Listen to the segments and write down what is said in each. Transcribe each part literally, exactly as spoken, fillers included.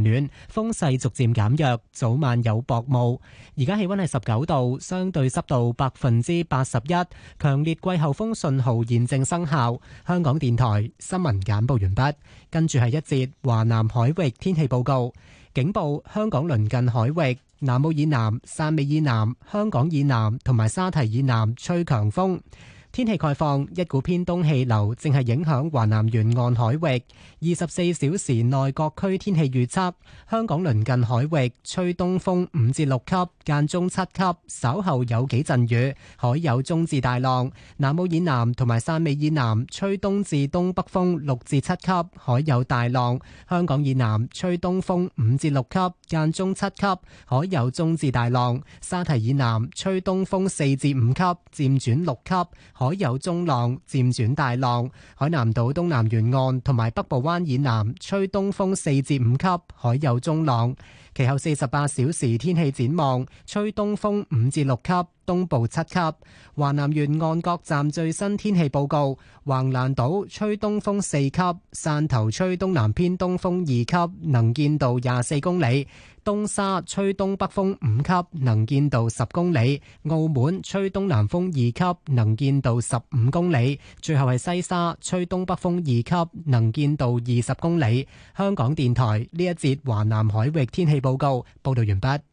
暖，風勢逐漸減弱，早晚有薄霧。而家氣溫係十九度，相對濕度百分之八十一，強烈季候風信號現正生效。香港電台新聞簡報完畢，跟住係一節華南海域天氣報告。警報：香港鄰近海域、南澳以南、汕尾以南、香港以南同埋沙堤以南吹強風。天氣概況：一股偏東氣流正係影響華南沿岸海域。二十四小時內各區天氣預測：香港鄰近海域吹東風五至六級，間中七級，稍後有幾陣雨，海有中至大浪。南澳以南同埋汕尾以南吹東至東北風六至七級，海有大浪。香港以南吹東風五至六級，間中七級，海有中至大浪。沙堤以南吹東風四至五級，漸轉六級，海有中浪，漸轉大浪。海南島東南沿岸同埋北部灣以南吹東風四至五級，海有中浪。其後四十八小時天氣展望，吹東風五至六級，東部七級。華南沿岸各站最新天氣報告：橫瀾島吹東風四級，汕頭吹東南偏東風二級，能見度廿四公里；東沙吹東北風五級，能見度十公里；澳門吹東南風二級，能見度十五公里；最後係西沙吹東北風二級，能見度二十公里。香港電台呢一節華南海域天氣報告報道完畢。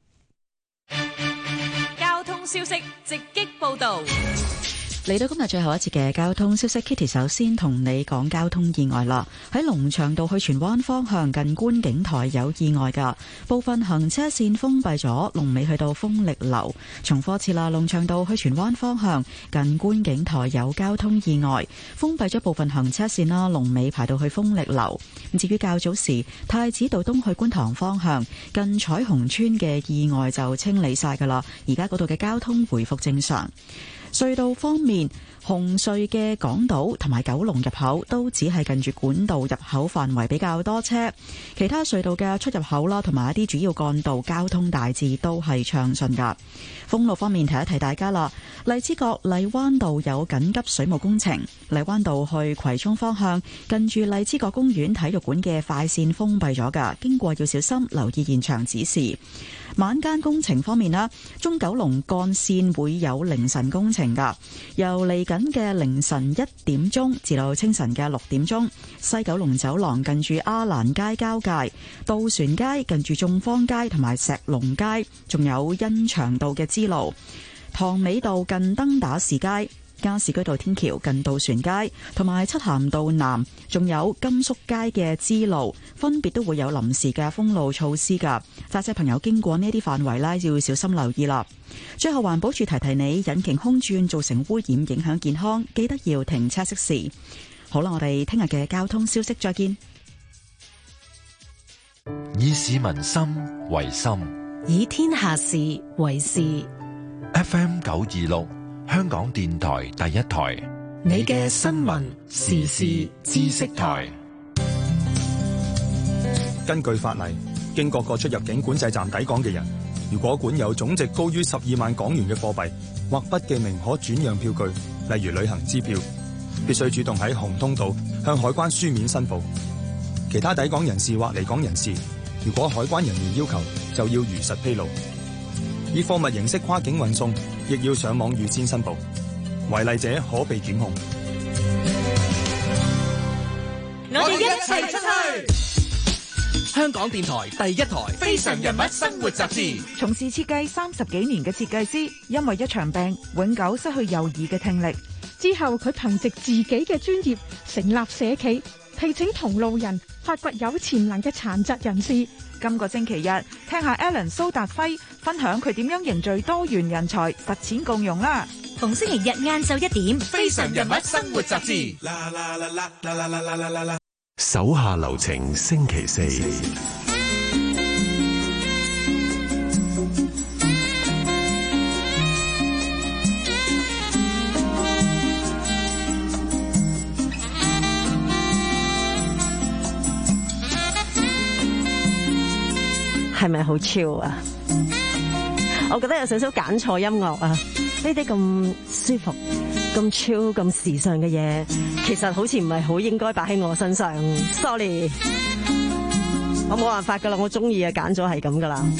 交通消息直擊報道。 嚟到今日最後一節嘅交通消息 ，Kitty 首先同你講交通意外啦。喺龍翔道去荃灣方向近觀景台有意外噶，部分行車線封閉咗，龍尾去到豐力樓。重複次啦，龍翔道去荃灣方向近觀景台有交通意外，封閉咗部分行車線啦，龍尾排到去豐力樓。至於較早時太子道東去觀塘方向近彩虹村嘅意外就清理晒噶啦，而家嗰度嘅交通回復正常。隧道方面，紅隧嘅港島同埋九龍入口都只係近住管道入口範圍比較多車，其他隧道嘅出入口啦，同埋一啲主要幹道交通大致都係暢順噶。封路方面，提一提大家啦，荔枝角荔灣道有緊急水務工程，荔灣道去葵涌方向近住荔枝角公園體育館嘅快線封閉咗噶，經過要小心，留意現場指示。晚間工程方面啦，中九龍幹線會有凌晨工程噶，由嚟緊嘅凌晨一點鐘至到清晨嘅六點鐘，西九龍走廊近住亞蘭街交界、渡船街近住眾坊街同埋石龍街，仲有欣翔道嘅支路、塘尾道近登打士街、加士居道天橋近渡船街同埋漆咸道南，仲有甘肅街嘅支路，分別都會有臨時嘅封路措施噶。揸車朋友經過呢啲範圍呢，要小心留意啦。最後環保署提提你，引擎空轉造成污染，影響健康，記得要停車熄匙。好啦，我哋聽日嘅交通消息再見。 以市民心為心， 以天下事為事。 F M 九二六。香港電台第一台， 你嘅新聞時事知識台。 根據法例，經各個出入境管制站抵港嘅人，如果管有總值高於十二萬港元嘅貨幣或不記名可轉讓票據，例如旅行支票，必須主動喺紅通道向海關書面申報。其他抵港人士或離港人士，如果海關人員要求，就要如實披露。以貨物形式跨境運送，亦要上網預先申報，違例者可被檢控。 我哋一齊出去！ 香港電台第一台《非常人物生活雜誌》。 從事設計三十幾年嘅設計師，因為一場病，永久失去右耳嘅聽力。 之後佢憑藉自己嘅專業，成立社企，聘請同路人，發掘有潛能嘅殘疾人士。 今個星期日，聽下 Alan 蘇達輝分享佢點樣凝聚多元人才，實踐共融啦。 逢星期日晏晝一點，《 非常人物生活雜誌》。 手下留情，星期四。 係咪好超啊？我覺得有少少揀錯音樂啊！呢啲咁舒服、咁超、咁時尚嘅嘢，其實好似唔係好應該擺喺我身上。Sorry。 我冇辦法噶啦，我中意嘅揀咗係咁噶啦。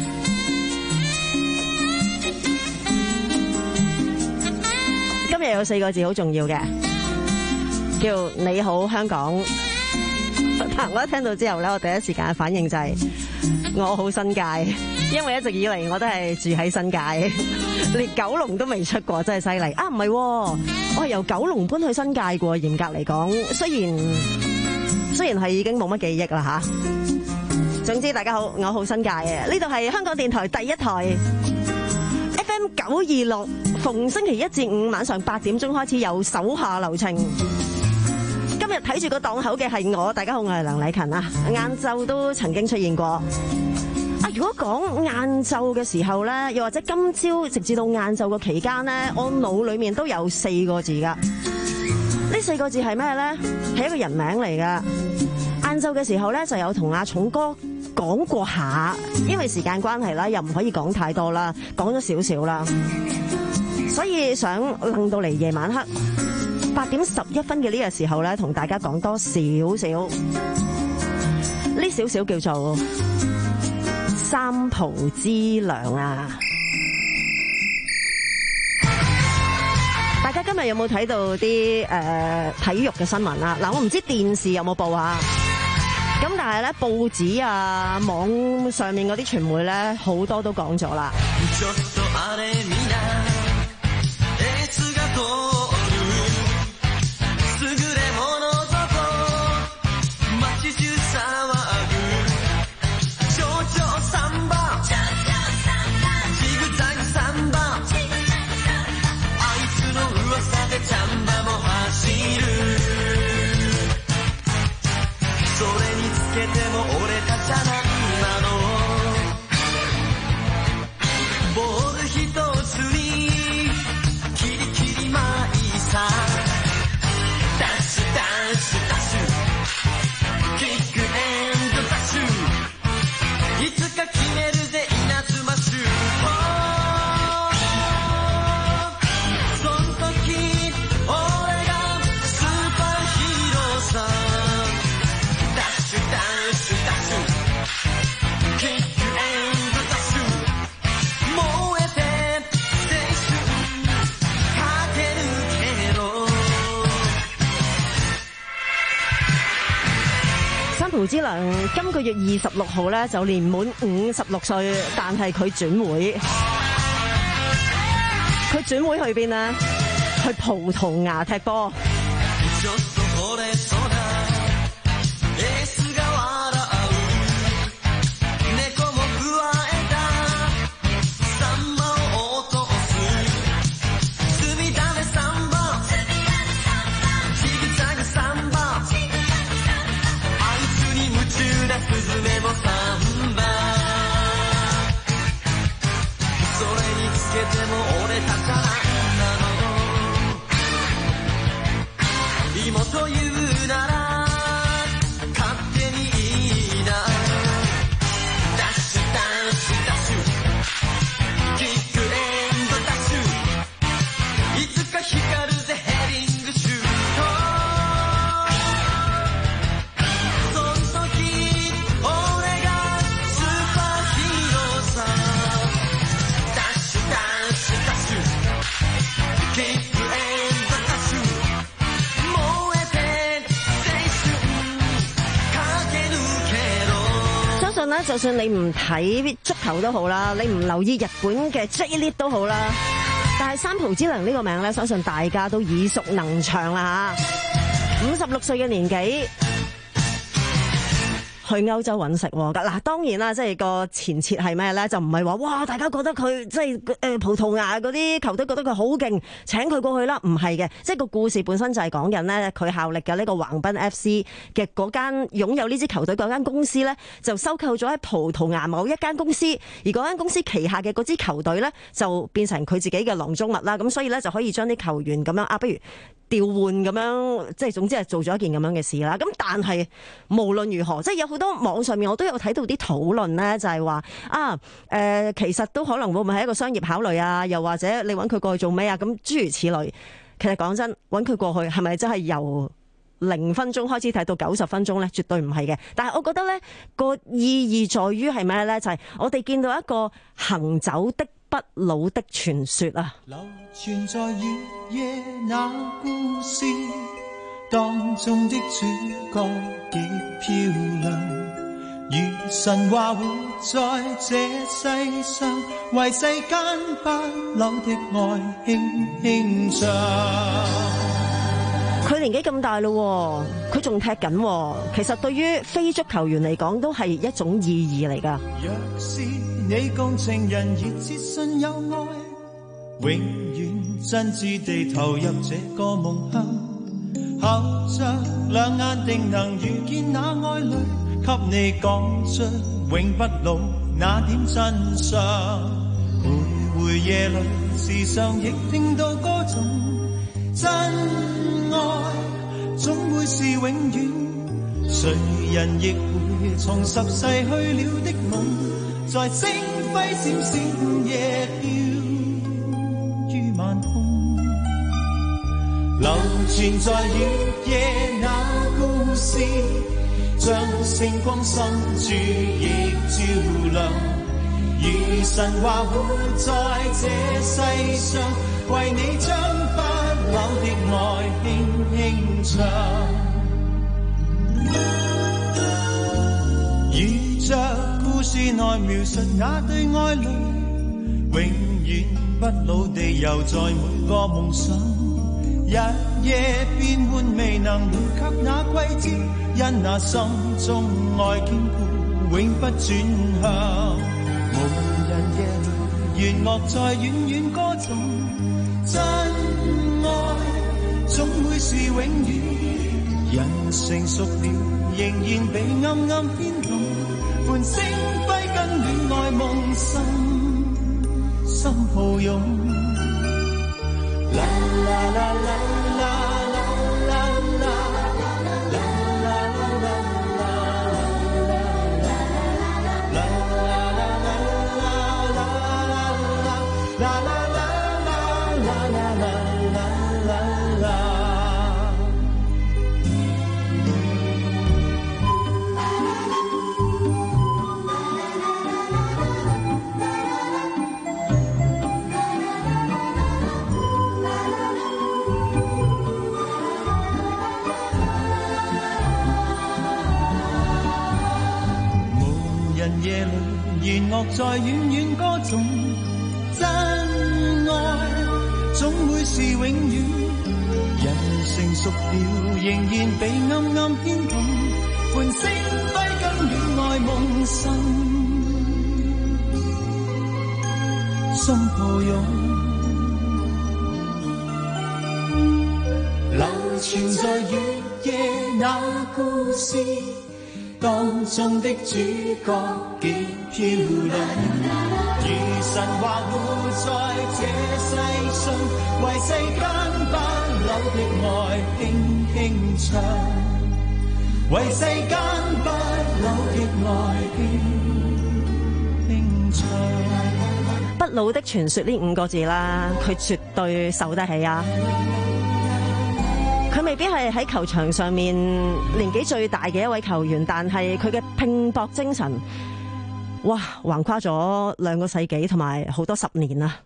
今日有四個字好重要嘅，叫你好香港。但我一聽到之後咧，我第一時間嘅反應就係、是、我好新界，因為一直以嚟我都係住喺新界，連九龍都未出過，真係犀利啊！唔係，我係由九龍搬去新界嘅，嚴格嚟講，雖然雖然係已經冇乜記憶啦吓。總之大家好，我好新界嘅，呢度係香港電台第一台 F M 九二六，逢星期一至五晚上八點鐘開始有手下留情。今日睇住個檔口嘅係我，大家好，我係梁禮勤啊。晏晝都曾經出現過啊。如果講晏晝嘅時候咧，又或者今朝直至到晏晝嘅期間咧，我腦裏面都有四個字噶。呢四個字係咩咧？係一個人名嚟噶。晏晝嘅時候咧，就有同阿重哥講過下，因為時間關係啦，又唔可以講太多啦，講咗少少啦，所以想楞到嚟夜晚黑八點十一分嘅呢個時候咧，同大家講多少少，呢少少叫做三浦知良啊！大家今日有冇睇到啲誒、呃、體育嘅新聞啊？嗱，我唔知電視有冇報啊，咁但係咧報紙啊、網上面嗰啲傳媒咧，好多都講咗啦。浦知良今個月二十六號咧就年滿五十六歲，但係佢轉會，佢轉會去邊呢？去葡萄牙踢波。就算你唔睇足球都好啦，你唔留意日本嘅 J League 都好啦，但係三浦知良呢個名咧，相信大家都耳熟能詳啦吓。五十六歲嘅年紀去歐洲揾食喎，嗱當然啦，即係個前設係咩咧？就唔係話哇，大家覺得佢即係誒葡萄牙嗰啲球隊覺得佢好勁，請佢過去啦，唔係嘅，即係個故事本身就係講緊咧，佢效力嘅呢個橫濱 F C 嘅嗰間擁有呢支球隊嗰間公司咧，就收購咗喺葡萄牙某一間公司，而嗰間公司旗下嘅嗰支球隊咧，就變成佢自己嘅囊中物啦，咁所以咧就可以將啲球員咁樣啊，不如調換咁樣，即係總之係做咗一件咁樣嘅事啦。咁但係無論如何，即係有好多網上面我都有睇到啲討論咧，就係話啊，誒、呃，其實都可能會唔會係一個商業考慮啊？又或者你揾佢過去做咩啊？咁諸如此類。其實講真，揾佢過去係咪真係由零分鐘開始睇到九十分鐘咧，絕對唔係嘅。但係我覺得咧個意義在於係咩咧？就係、是、我哋見到一個行走的不老的傳說啊！ 流傳在月夜那故事當中的主角極漂亮，如神話活在這世上，為世間不朽的愛輕輕唱。 佢年紀咁大咯，佢仲踢緊，其實對於非足球員嚟講都係一種意義嚟㗎。 若是你共情人熱切信有愛，永遠真摯地投入這個夢鄉，靠着兩眼定能遇見那愛侶，給你講出永不老那點真相。徘徊夜裏時常亦聽到歌頌，真愛總會是永遠，誰人亦會重拾逝去了的夢，在星輝閃閃夜飄於晚空，流傳在月夜那故事，將星光深處亦照亮，如神話活在這世上，為你將不朽的愛輕輕唱，如着故事內描述那對愛侶，永遠不老地遊在每個夢想，日夜變換未能回及那季節，因那心中愛堅固永不轉向。無人夜裏弦樂在遠遠歌頌，真愛總會是永遠，人成熟了仍然被暗暗牽動，伴星輝跟戀愛夢心心抱擁，啦啦啦啦啦夜裏弦樂在遠遠歌頌，真愛總會是永遠，人成熟了仍然被暗暗牽動，伴星輝跟戀愛夢心心抱擁，流傳在月夜那故事當中的主角極漂亮，如神話活在這世上，為世間不朽的愛輕輕唱，為世間不朽的愛輕輕唱。 不老的傳說呢五個字啦，佢絕對受得起啊！佢未必係喺球場上面年紀最大嘅一位球員，但係佢嘅拼搏精神，哇，橫跨咗兩個世紀同埋好多十年啊！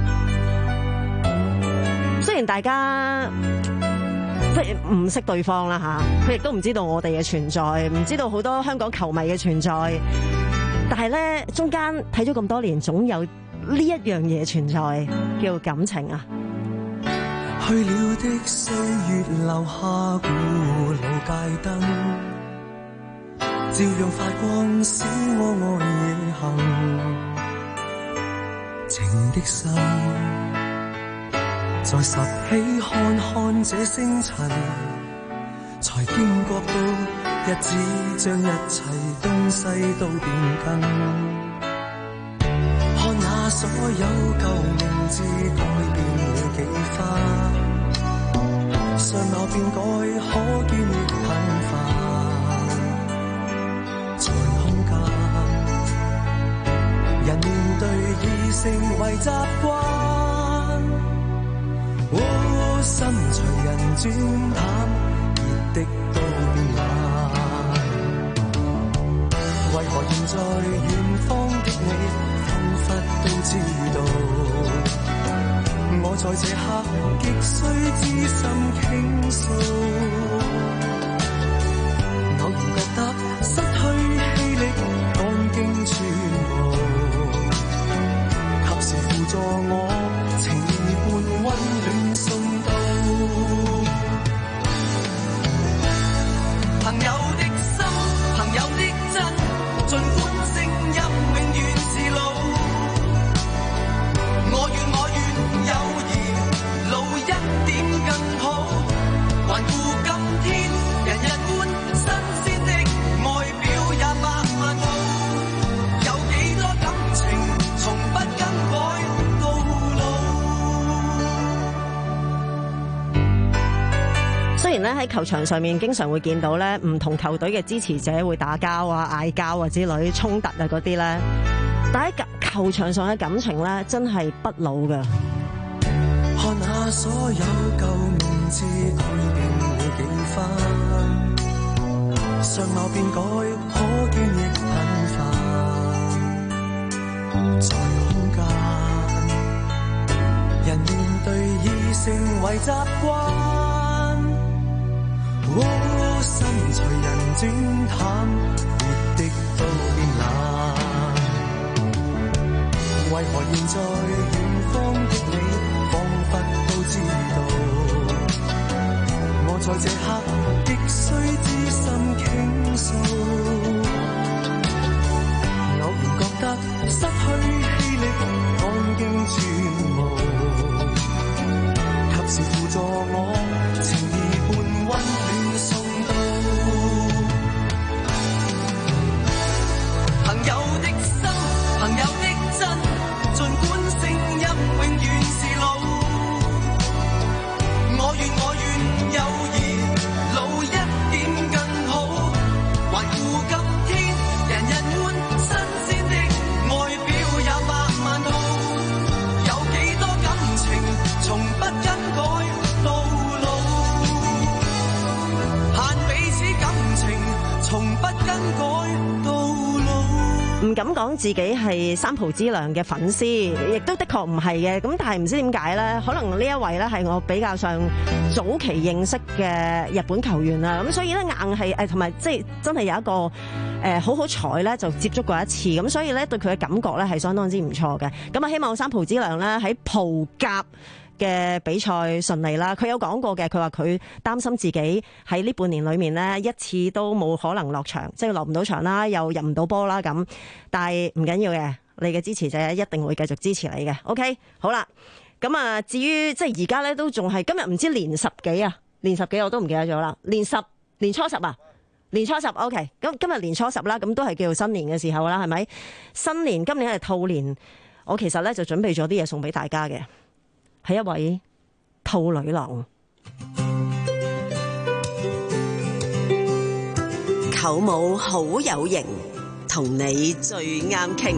雖然大家即係唔識對方啦吓，佢亦都唔知道我哋嘅存在，唔知道好多香港球迷嘅存在，但係咧中間睇咗咁多年，總有呢一樣嘢存在，叫感情啊！ 去了的歲月留下古老街燈，照樣發光使我愛夜行。情的心再拾起看看這星塵，才驚覺到日子將一切東西都變更。看那所有舊名字改變了幾番，相貌變改，可見亦貧乏。在空間，人面對已成為習慣。哦，心隨人轉淡，熱的都變冷。為何現在遠方的你彷彿都知道，我在這刻極需知心傾訴。偶然覺得失去氣力，趕經全無，及時輔助我，情意伴溫暖送到。朋友的心，朋友的真，儘管聲音永遠是路。我願我願友誼路一點更好，環顧今天人人歡，新鮮的外表也百萬套，有幾多感情從不更改到老。 雖然咧喺球場上面經常會見到咧唔同球隊嘅支持者會打交啊、嗌交啊之類衝突啊嗰啲咧，但喺球場上嘅感情咧真係不老㗎。 看下所有舊名字改變了幾番，相貌變改，可見亦頻繁。在空間，人面對已成為習慣，哦，心隨人轉淡，熱的都變冷。為何現在遠方的你彷彿都知道，我在這刻極需知心傾訴。偶然覺得失去氣力，趕經全無，及時輔助我，情意伴溫暖送到。朋友的心，朋友的真，儘管聲音永遠是路。我願我願友誼路一點更好，環顧今天人人歡，新鮮的外表也百萬套，有幾多感情從不更改到老，盼彼此感情從不更改到老。 唔敢講自己係三浦知良嘅粉絲，亦都的確唔係嘅。咁但係唔知點解呢？可能呢一位呢係我比較上早期認識嘅日本球員啦。咁所以呢，硬係誒同埋即係真係有一個誒、呃、好好彩呢，就接觸過一次。咁所以呢，對佢嘅感覺呢係相當之唔錯嘅。咁啊，希望三浦知良呢喺葡甲嘅比賽順利啦。佢有講過嘅，佢話佢擔心自己喺呢半年裏面呢，一次都冇可能落場，即係落唔到場啦，又入唔到波啦咁。但係唔緊要嘅，你嘅支持者一定會繼續支持你嘅。OK， 好啦，咁啊，至於即係而家咧都仲係今日唔知年十幾啊，年十幾我都唔記得咗啦，年十年初十啊，年初十 OK， 咁今日年初十啦，咁都係叫做新年嘅時候啦，係咪？新年今年係兔年，我其實咧就準備咗啲嘢送俾大家嘅。係一位兔女郎， 舅母好有型，同你最啱傾。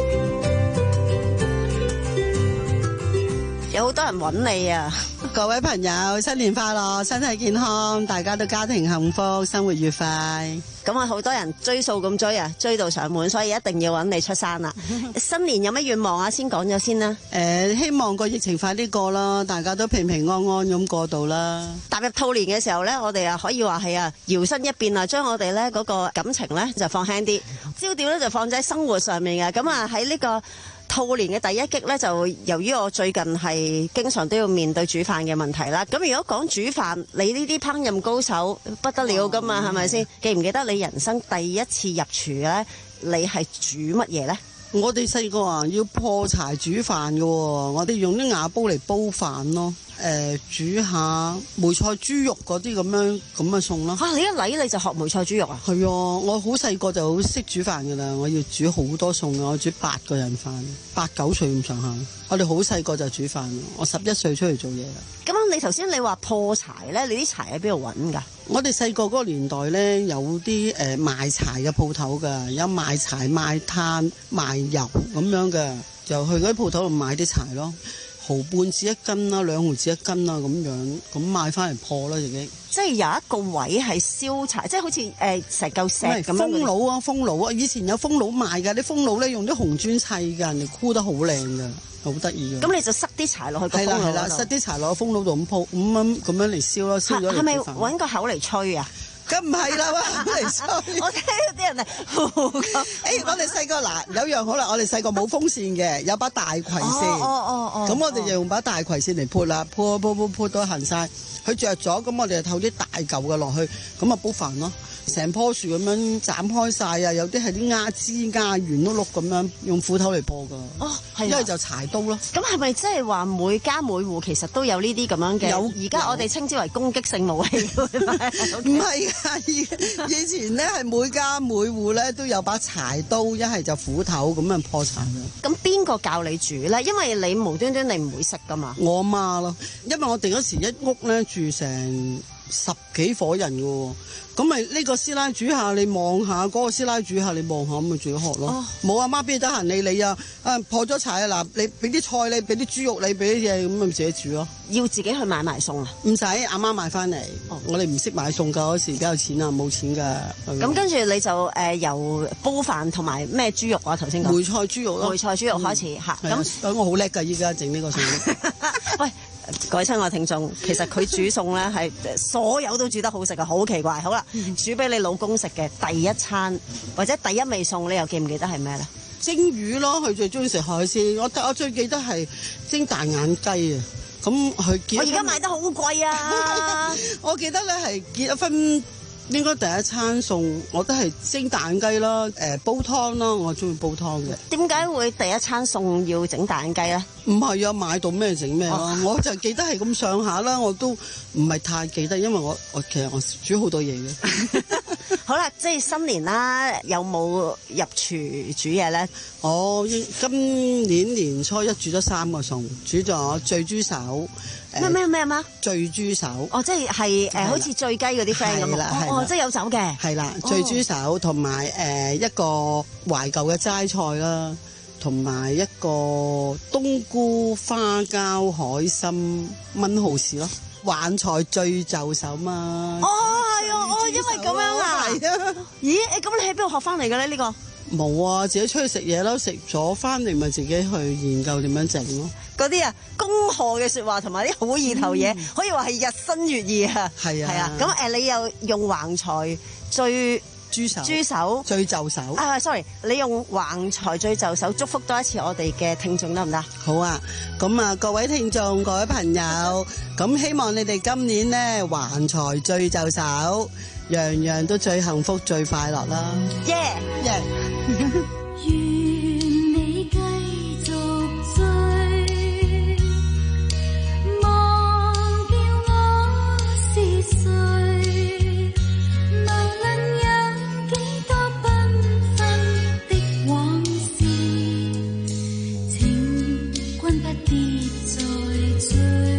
有好多人揾你啊！ 各位朋友，新年快樂，身體健康，大家都家庭幸福，生活愉快。 咁啊，好多人追數咁追啊，追到上門，所以一定要揾你出山啦。新年有乜願望啊？先講咗先啦。 誒、呃，希望個疫情快啲過啦，大家都平平安安咁過到啦。 踏入兔年嘅時候呢，我哋啊可以話係啊搖身一變啊，將我哋呢嗰個感情呢就放輕啲，焦點呢就放喺生活上面嘅。咁啊喺呢個兔年嘅第一擊呢，就由於我最近係經常都要面對煮飯嘅問題啦。咁如果講煮飯，你呢啲烹飪高手不得了噶嘛，係咪先？記唔記得你人生第一次入廚呢？你係煮乜嘢呢？ 我哋細個啊要破柴煮飯嘅，我哋用啲瓦煲嚟煲飯咯。誒、呃，煮下梅菜豬肉嗰啲咁樣咁嘅餸咯。嚇、啊！你一嚟你就學梅菜豬肉啊？係啊，我好細個就好識煮飯㗎啦。我要煮好多餸㗎，我煮八個人飯，八九歲咁上下。我哋好細個就煮飯，我十一歲出嚟做嘢啦。 咁你頭先你話破柴咧，你啲柴喺邊度揾㗎？ 我哋細個嗰個年代咧，有啲誒、呃、賣柴嘅鋪頭㗎，有賣柴、賣炭、賣油咁樣嘅，就去嗰啲鋪頭度買啲柴咯。好毫半至一斤啦，兩毫至一斤啦咁樣，咁買翻嚟破啦已經。 即係有一個位係燒柴，即係好似誒成嚿石咁樣。 風爐啊，風爐啊，以前有風爐賣㗎，啲風爐咧用啲紅磚砌㗎，人哋箍得好靚㗎，好得意㗎。 咁你就塞啲柴落去個風爐度。係啦係啦， 塞啲柴落個風爐度咁鋪，咁樣咁樣嚟燒咯，燒咗嚟煮飯。 係咪揾個口嚟吹啊？ 咁唔係啦，嚟吹。 我聽啲人係，誒、 欸，我哋細個嗱有樣好啦，我哋細個冇風扇嘅，有把大葵扇。 哦哦哦。 咁我哋就用把大葵扇嚟潑啦，潑潑潑潑到行晒。佢着咗，咁我哋就透啲大嚿嘅落去，咁啊煲飯咯。成棵樹咁樣斬開晒啊！有啲係啲丫枝丫圓碌碌咁樣，用斧頭嚟破㗎。哦，係。因為就柴刀咯。 咁係咪即係話每家每戶其實都有呢啲咁樣嘅？有。而家我哋稱之為攻擊性武器。 唔係㗎，以以前咧係每家每戶咧都有把柴刀，一係就斧頭咁樣破柴嘅。 咁邊個教你煮咧？因為你無端端你唔會識㗎嘛。 我阿媽咯，因為我哋嗰時一屋咧住成十幾夥人嘅喎。咁咪呢個師奶煮下你望下，嗰、嗰個師奶煮下你望下，咁咪自己學咯。冇阿媽邊得閒理你啊？啊破咗柴啊！嗱，你俾啲菜你，俾啲豬肉你，俾啲嘢咁咪自己煮咯。 要自己去買埋餸啊？ 唔使，阿媽買翻嚟。哦、我哋唔識買餸㗎，嗰時比較錢啊，冇錢㗎。 咁跟住你就誒、呃、由煲飯同埋咩豬肉啊？頭先講梅菜豬肉咯。 梅菜豬肉開始嚇。咁、 嗯、我好叻㗎，依家整呢個餸。 喂。各位親愛聽眾，其實佢煮餸咧係所有都煮得好食嘅，好奇怪。好啦，煮俾你老公食嘅第一餐或者第一味餸，你又記唔記得係咩咧？ 蒸魚咯，佢最中意食海鮮。我我最記得係蒸大眼雞啊！咁佢結我而家買得好貴啊！ 我記得咧係結咗婚。應該第一餐餸我都係蒸大眼雞啦，誒煲湯啦，我中意煲湯嘅。 點解會第一餐餸要整大眼雞咧？ 唔係啊，買到咩整咩咯，哦、我就記得係咁上下啦，我都唔係太記得，因為我我其實我煮好多嘢嘅。 好啦，即係新年啦，有冇入廚煮嘢咧？ 我今年年初一煮咗三個餸，煮咗醉豬手。 咩咩咩咩？ 醉豬手哦，即係係誒，好似醉雞嗰啲 friend 咁啊！哦，即係有酒嘅。係啦，醉豬手同埋誒一個懷舊嘅齋菜啦，同埋一個冬菇花膠海參炆蠔豉咯。玩菜醉就手嘛。 哦，係啊，哦，因為咁樣啊。係啊。咦？誒，咁你喺邊度學翻嚟嘅咧？呢個？ 冇啊，自己出去食嘢咯，食咗翻嚟咪自己去研究點樣整咯。 嗰啲啊，恭賀嘅説話同埋啲好意頭嘢，嗯、可以話係日新月異啊。 係啊， 係啊。咁誒，你又用橫財醉豬手， 豬手醉就手。 啊 ，sorry， 你用橫財醉就手，祝福多一次我哋嘅聽眾得唔得？ 好啊，咁啊，各位聽眾、各位朋友，咁希望你哋今年咧橫財醉就手，樣樣都最幸福、最快樂啦！ 耶耶！ 願你繼續追，忘掉我是誰，無論有幾多繽紛的往事，請君不必再追。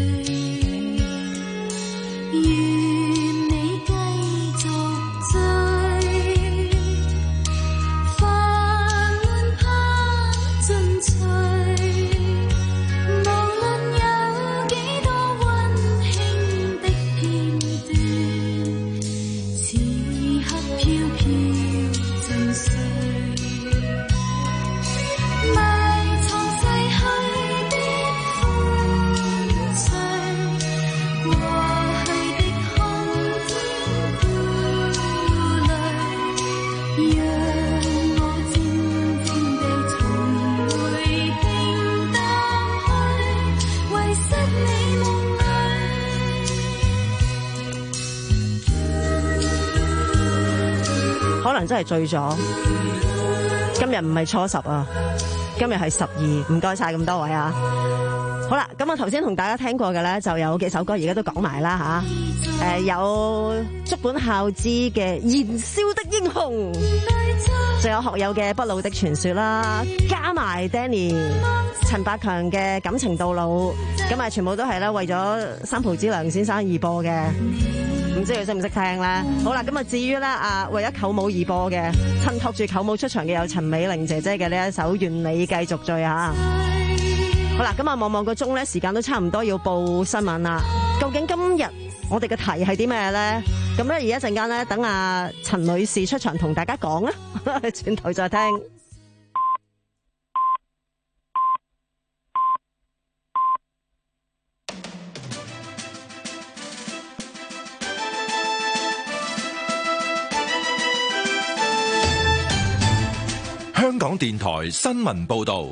可能真係醉咗。今日唔係初十啊，今日係十二。唔該晒咁多位啊。好啦，咁我頭先同大家聽過嘅咧，就有幾首歌，而家都講埋啦吓。誒、呃，有竹本孝之嘅《燃燒的英雄》，仲有學友嘅《不老的傳說》啦，加埋 Danny 陳百強嘅《感情到老》，咁啊，全部都係咧為咗三浦知良先生而播嘅。唔知佢識唔識聽咧？好啦，咁啊，至於咧啊，為咗舅母而播嘅，襯托住舅母出場嘅有陳美玲姐姐嘅呢一首《願你繼續醉》啊。 好啦，咁啊望望個鐘咧，時間都差唔多要報新聞啦。究竟今日我哋嘅題係啲咩咧？咁咧而家陣間咧，等阿陳女士出場同大家講啦，轉頭再聽。 香港電台新聞報道。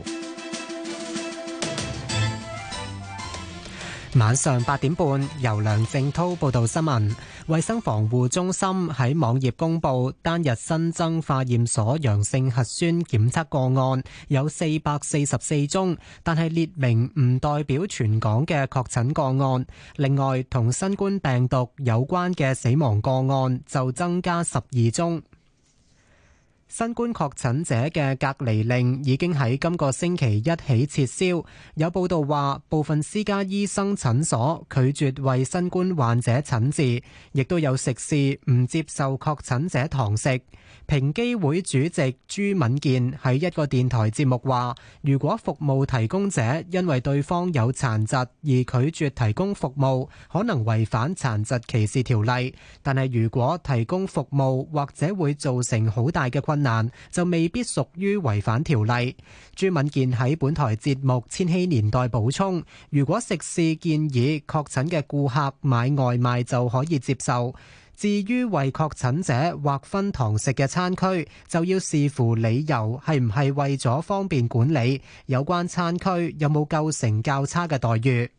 晚上八點半，由梁正濤報道新聞。衛生防護中心喺網頁公布單日新增化驗所陽性核酸檢測個案有四百四十四宗，但係列明唔代表全港嘅確診個案。另外，同新冠病毒有關嘅死亡個案就增加十二宗。新冠確診者嘅隔離令已經喺今個星期一起撤銷。有報道話，部分私家醫生診所拒絕為新冠患者診治，亦都有食肆唔接受確診者堂食。平機會主席朱敏健喺一個電台節目話，如果服務提供者因為對方有殘疾而拒絕提供服務，可能違反殘疾歧視條例。但係如果提供服務或者會造成好大嘅困難，就未必屬於違反條例。朱敏健喺本台節目《千禧年代》補充，如果食肆建議確診嘅顧客買外賣就可以接受。至於為確診者劃分堂食嘅餐區，就要視乎理由係唔係為咗方便管理，有關餐區有冇構成較差嘅待遇。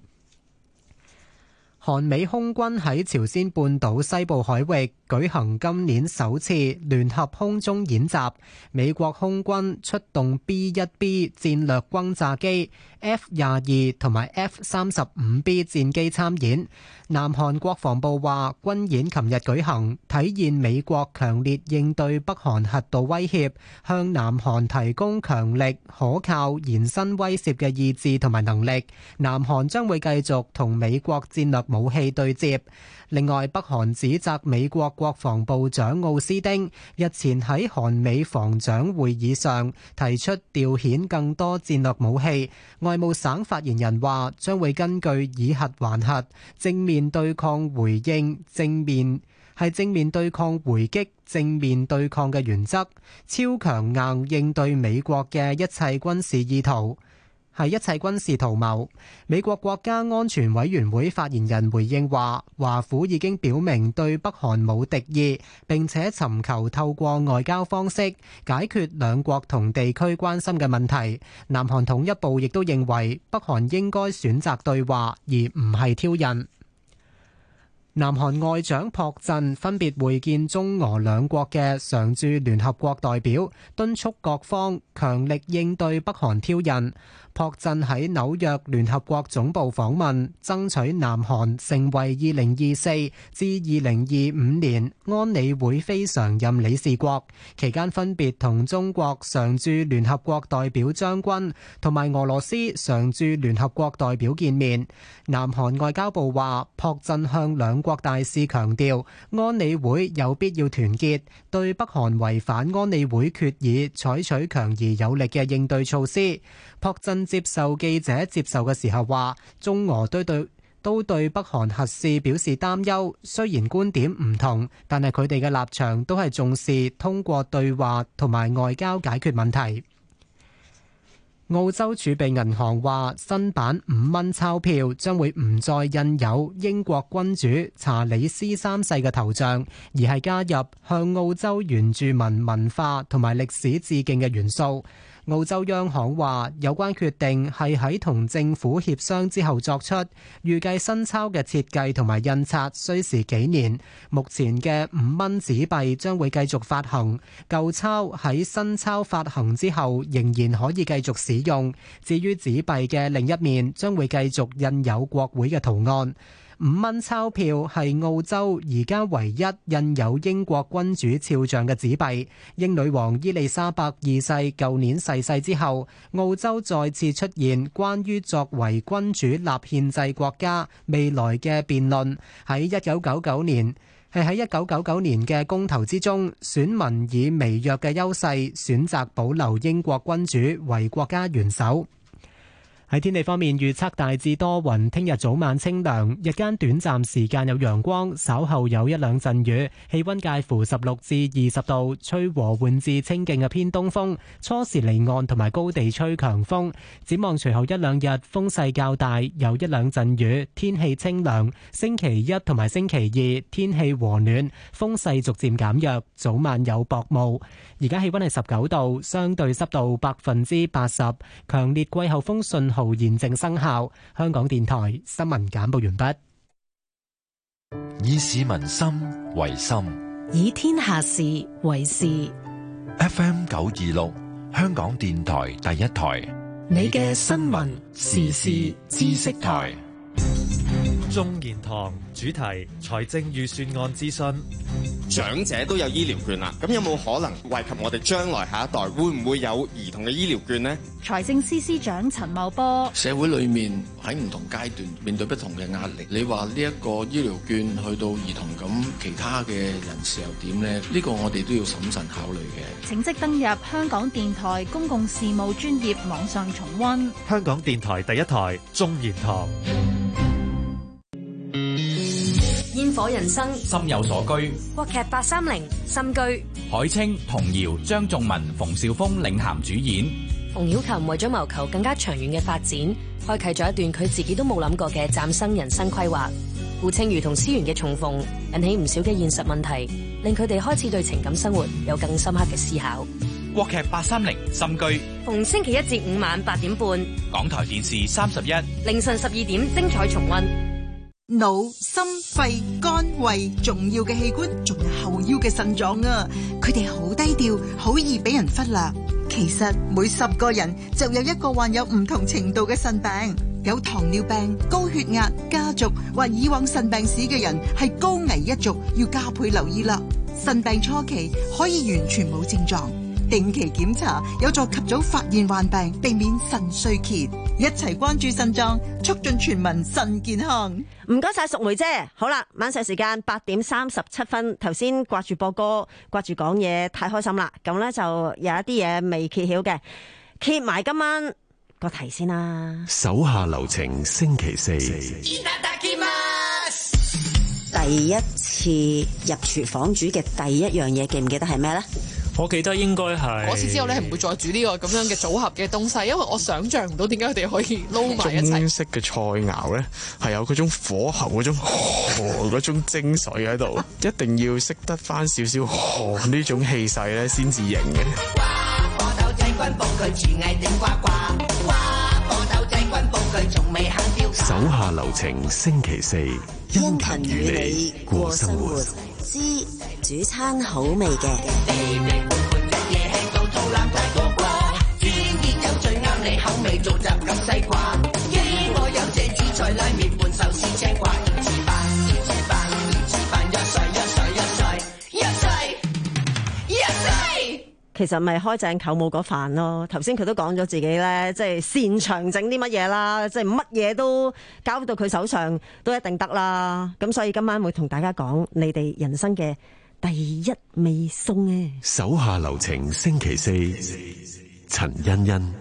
韓美空軍喺朝鮮半島西部海域舉行今年首次聯合空中演習，美國空軍出動 B 一 B 戰略轟炸機、F 廿二同埋 F 三十五 B 戰機參演。南韓國防部話，軍演琴日舉行，體現美國強烈應對北韓核導威脅，向南韓提供強力可靠延伸威懾嘅意志同埋能力。南韓將會繼續同美國戰略武器對接。另外，北韓指責美國國防部長奧斯丁日前喺韓美防長會議上提出調遣更多戰略武器。外務省發言人話，將會根據以核還核、正面對抗回應、正面係正面對抗回擊、正面對抗嘅原則，超強硬應對美國嘅一切軍事意圖。係一切軍事圖謀。美國國家安全委員會發言人回應話，華府已經表明對北韓冇敵意，並且尋求透過外交方式解決兩國同地區關心嘅問題。南韓統一部亦都認為北韓應該選擇對話，而唔係挑釁。南韓外長朴振分別會見中俄兩國嘅常駐聯合國代表，敦促各方強力應對北韓挑釁。朴振喺紐約聯合國總部訪問，爭取南韓成為二零二四至二零二五年安理會非常任理事國。期間分別同中國常駐聯合國代表張軍同埋俄羅斯常駐聯合國代表見面。南韓外交部話，朴振向兩國大使強調，安理會有必要團結，對北韓違反安理會決議採取強而有力嘅應對措施。朴振接受記者接受嘅時候話，中俄都對都對北韓核試表示擔憂，雖然觀點唔同，但係佢哋嘅立場都係重視通過對話同埋外交解決問題。澳洲儲備銀行話，新版五蚊鈔票將會唔再印有英國君主查理斯三世嘅頭像，而係加入向澳洲原住民文化同埋歷史致敬嘅元素。澳洲央行話，有關決定係喺同政府協商之後作出，預計新鈔嘅設計同埋印刷需時幾年。目前嘅五蚊紙幣將會繼續發行，舊鈔喺新鈔發行之後仍然可以繼續使用。至於紙幣嘅另一面，將會繼續印有國會嘅圖案。五蚊鈔票係澳洲而家唯一印有英國君主肖像嘅紙幣。英女王伊麗莎白二世舊年逝世之後，澳洲再次出現關於作為君主立憲制國家未來嘅辯論。喺一九九九年，係喺一九九九年嘅公投之中，選民以微弱嘅優勢選擇保留英國君主為國家元首。 喺天氣方面，預測大致多雲，聽日早晚清涼，日間短暫時間有陽光，稍後有一兩陣雨，氣溫介乎十六至二十度，吹和緩至清勁嘅偏東風，初時離岸同埋高地吹強風。展望隨後一兩日風勢較大，有一兩陣雨，天氣清涼。星期一同埋星期二天氣和暖，風勢逐漸減弱，早晚有薄霧。而家氣溫係十九度，相對濕度百分之八十，強烈季候風信號現正生效。香港電台新聞簡報完畢。 以市民心為心， 以天下事為事。 F M 九二六，香港電台第一台， 你嘅新聞時事知識台。 眾言堂主題財政預算案諮詢， 長者都有醫療券啦，咁有冇可能惠及我哋將來下一代？會唔會有兒童嘅醫療券呢？ 財政司司長陳茂波， 社會裏面喺唔同階段面對不同嘅壓力，你話呢一個醫療券去到兒童咁，其他嘅人士又點呢？呢個我哋都要審慎考慮嘅。 請即登入香港電台公共事務專頁網上重溫。 香港電台第一台眾言堂。 煙火人生， 心有所居。 國劇八三零心居， 海清、童瑤、張頌文、馮紹峰領銜主演。 馮曉琴為咗謀求更加長遠嘅發展，開啟咗一段佢自己都冇諗過嘅嶄新人生規劃。顧清瑜同思源嘅重逢，引起唔少嘅現實問題，令佢哋開始對情感生活有更深刻嘅思考。 國劇八三零心居， 逢星期一至五晚八點半， 港台電視三十一， 凌晨十二點精彩重溫。 腦、心、肺、肝、胃，重要嘅器官，仲有後腰嘅腎臟啊！佢哋好低調，好易俾人忽略。其實每十個人就有一個患有唔同程度嘅腎病，有糖尿病、高血壓、家族或以往腎病史嘅人係高危一族，要加倍留意啦。腎病初期可以完全冇症狀，定期檢查有助及早發現患病，避免腎衰竭。一齊關注腎臟，促進全民腎健康。 唔該晒淑梅姐。好啦，晚上時間八點三十七分，頭先掛住播歌，掛住講嘢，太開心啦。咁呢就有一啲嘢未揭曉嘅，揭埋今晚個題先啦。 手下留情，星期四。 第一次入廚房煮嘅第一樣嘢，記唔記得係咩呢？ 我記得應該係嗰次之後咧，係唔會再煮呢個咁樣嘅組合嘅東西，因為我想像唔到點解佢哋可以撈埋一齊。 中式嘅菜肴咧，係有嗰種火候、嗰種河、嗰種精髓喺度，一定要識得翻少少河呢種氣勢咧，先至型嘅。 手下留情，星期四，殷勤與你過生活。 知煮餐好味嘅，其實咪開正舅母嗰飯咯。頭先佢都講咗自己咧，即係擅長整啲乜嘢啦，即係乜嘢都交到佢手上都一定得啦。咁所以今晚會同大家講你哋人生嘅第一味餸咧。 手下留情，星期四，陳欣欣。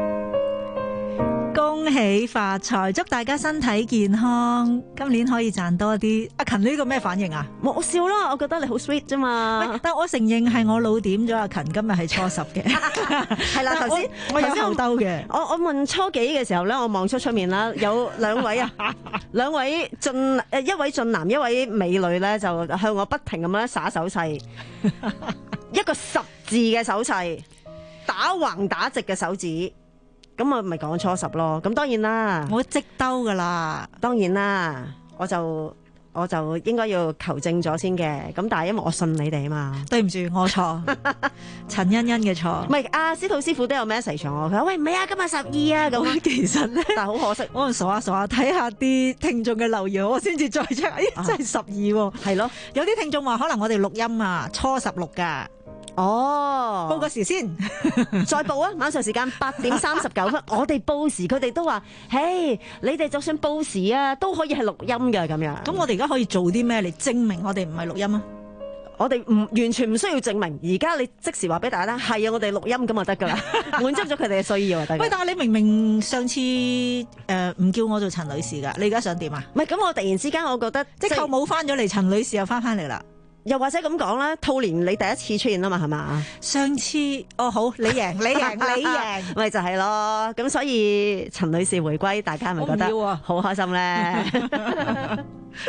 恭喜發財，祝大家身體健康，今年可以賺多啲。阿勤呢個咩反應啊？ 我笑啦，我覺得你好 sweet 啫嘛。 但我承認係我老點咗阿勤，今日係初十嘅。 係啦，頭先我有後兜嘅。 我我問初幾嘅時候咧，我望出出面啦，有兩位啊，兩位俊誒一位俊男，一位美女咧，就向我不停咁樣耍手勢，一個十字嘅手勢，打橫打直嘅手指。咁我咪講初十咯，咁當然啦， 我即兜噶啦， 當然啦，我就我就應該要求證咗先嘅，咁但係因為我信你哋啊嘛， 對唔住我錯，陳欣欣嘅錯， 唔係阿司徒師傅都有 message 我，佢話喂唔係啊，今日十二啊，咁其實咧， 但係好可惜， 我傻下傻下睇下啲聽眾嘅留言，我先至再 check，咦真係十二喎， 係咯， 有啲聽眾話可能我哋錄音啊，初十六噶。 哦， 報個時先， 再報啊！晚上時間八點三十九分，我哋報時，佢哋都話，嘿，你哋就算報時啊，都可以係錄音嘅咁樣。 咁我哋而家可以做啲咩嚟證明我哋唔係錄音啊？ 我哋唔完全唔需要證明，而家你即時話俾大家聽，係啊，我哋錄音咁就得噶啦，滿足咗佢哋嘅需要就得。 喂，但係你明明上次誒唔、呃、叫我做陳女士㗎，你而家想點啊？ 唔係咁，我突然之間我覺得即係冇翻咗嚟，陳女士又翻翻嚟啦。 又或者咁講啦，兔年你第一次出現啊嘛，係嘛？ 上次哦好，你贏，你贏，你贏， 咪就係咯。咁所以陳女士回歸，大家係咪覺得好開心咧？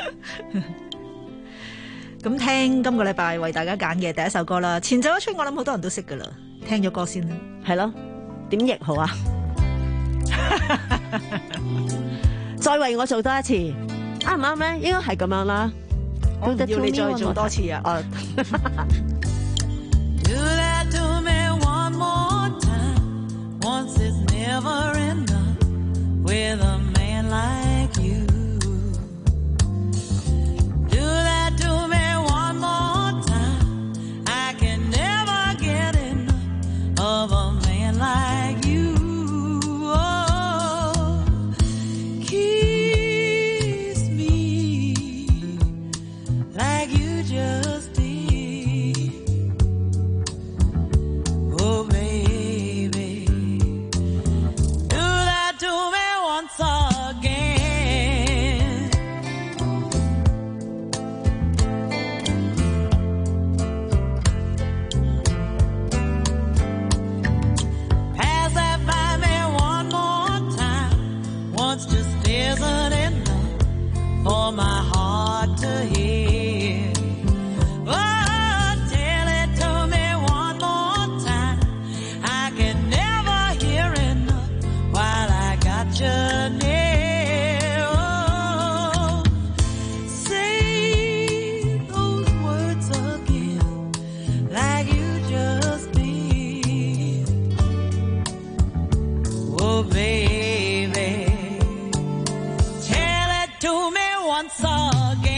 咁聽今個禮拜為大家揀嘅第一首歌啦，前奏一出，我諗好多人都識噶啦，聽咗歌先啦。 係咯，點譯好啊？再為我做多一次，啱唔啱咧？應該係咁樣啦。 我唔要你再做多次啊！哦 Do that to me one more time. Once is never enough with a man like you. Do that to me one more time. I can never get enough of a man like you. Oh, kiss me like you just did. Oh, baby, do that to me once again. Pass that by me one more time. Once just isn't enough for my heart to hear. Oh, tell it to me one more time. I can never hear enough while I got you near. Oh, say those words again like you just did. Oh, baby, tell it to me once again.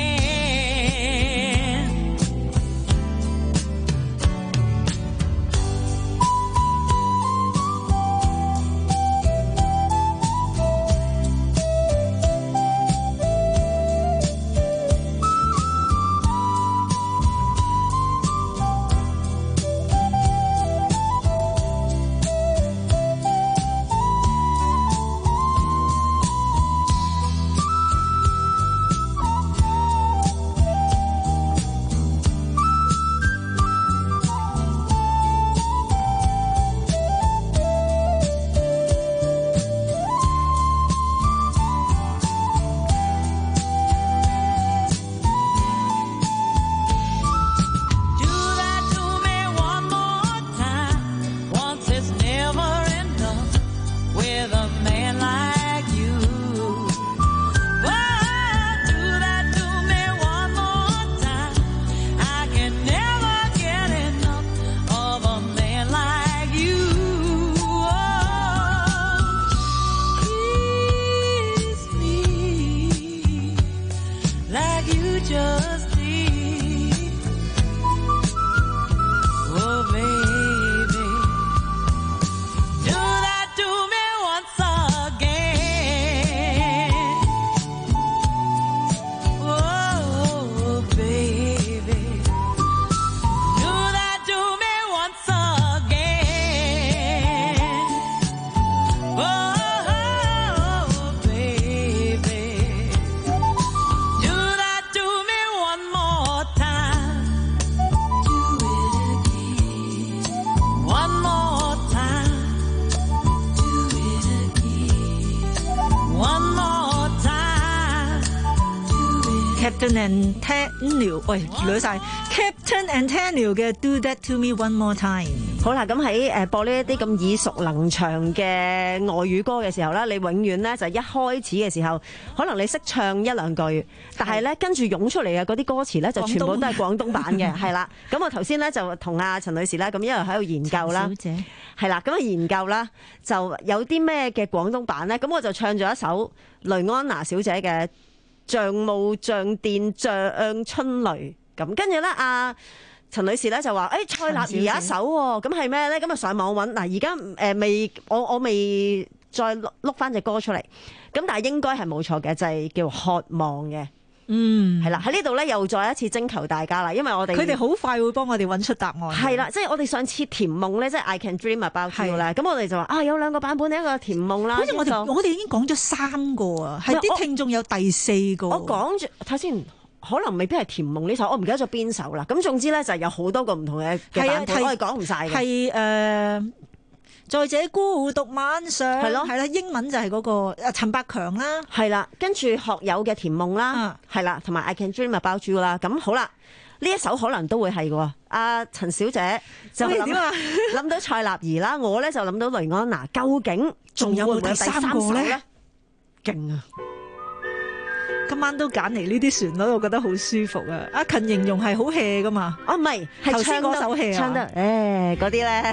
Do that to me one more time. Once is never enough with a man like you. Oh, do that to me one more time. I can never get enough of a man like you. Oh, kiss me like you just did. Oh, baby, do that to me once again. Oh, baby, do that to me once again. Oh, baby, do that to me one more time. Do it again. One more time. Do it again. One more time. Captain Antonio， 喂，捋晒 Captain Antonio 嘅 Do That To Me One More Time。 好啦，咁喺誒播呢一啲咁耳熟能詳嘅外語歌嘅時候咧，你永遠咧就一開始嘅時候，可能你識唱一兩句，但係咧跟住湧出嚟嘅嗰啲歌詞咧就全部都係廣東版嘅，係啦。咁我頭先咧就同阿陳女士咧咁一路喺度研究啦， 小姐係啦，咁啊研究啦，就有啲咩嘅廣東版咧，咁我就唱咗一首雷安娜小姐嘅《像霧像電像春雷》，咁跟住咧阿陳女士咧就話：，誒、欸、蔡立兒有一首喎，咁係咩咧？咁啊上網揾嗱，而家誒未，我我未再碌翻隻歌出嚟，咁但係應該係冇錯嘅，就係、是、叫《渴望》嘅。 嗯，係啦，喺呢度咧又再一次徵求大家啦，因為我哋佢哋好快會幫我哋揾出答案。 係啦，即係我哋上次甜夢咧，即係 I Can Dream About You 咧，咁我哋就話啊有兩個版本，一個甜夢啦。 好似我哋我哋已經講咗三個啊，係啲聽眾有第四個。 我講住睇先。可能未必係甜夢呢首，我唔記得咗邊首啦。咁總之咧就係有好多個唔同嘅嘅版本，我係講唔晒嘅。 係誒、呃，在這孤獨晚上係咯，係啦，英文就係嗰、那個誒陳百強啦， 係啦，跟住學友嘅甜夢啦，係、嗯、啦，同埋 I Can Dream About You啦。咁好啦，呢一首可能都會係嘅。阿、啊、陳小姐就諗諗到蔡立兒啦，我咧就諗到雷安娜。究竟仲有冇第三個咧？勁啊！ 今晚都揀嚟呢啲旋律，我覺得好舒服啊！阿勤形容係好 hea 噶嘛？ 哦，唔係， 頭先嗰首 hea 啊， 唱得誒嗰啲咧。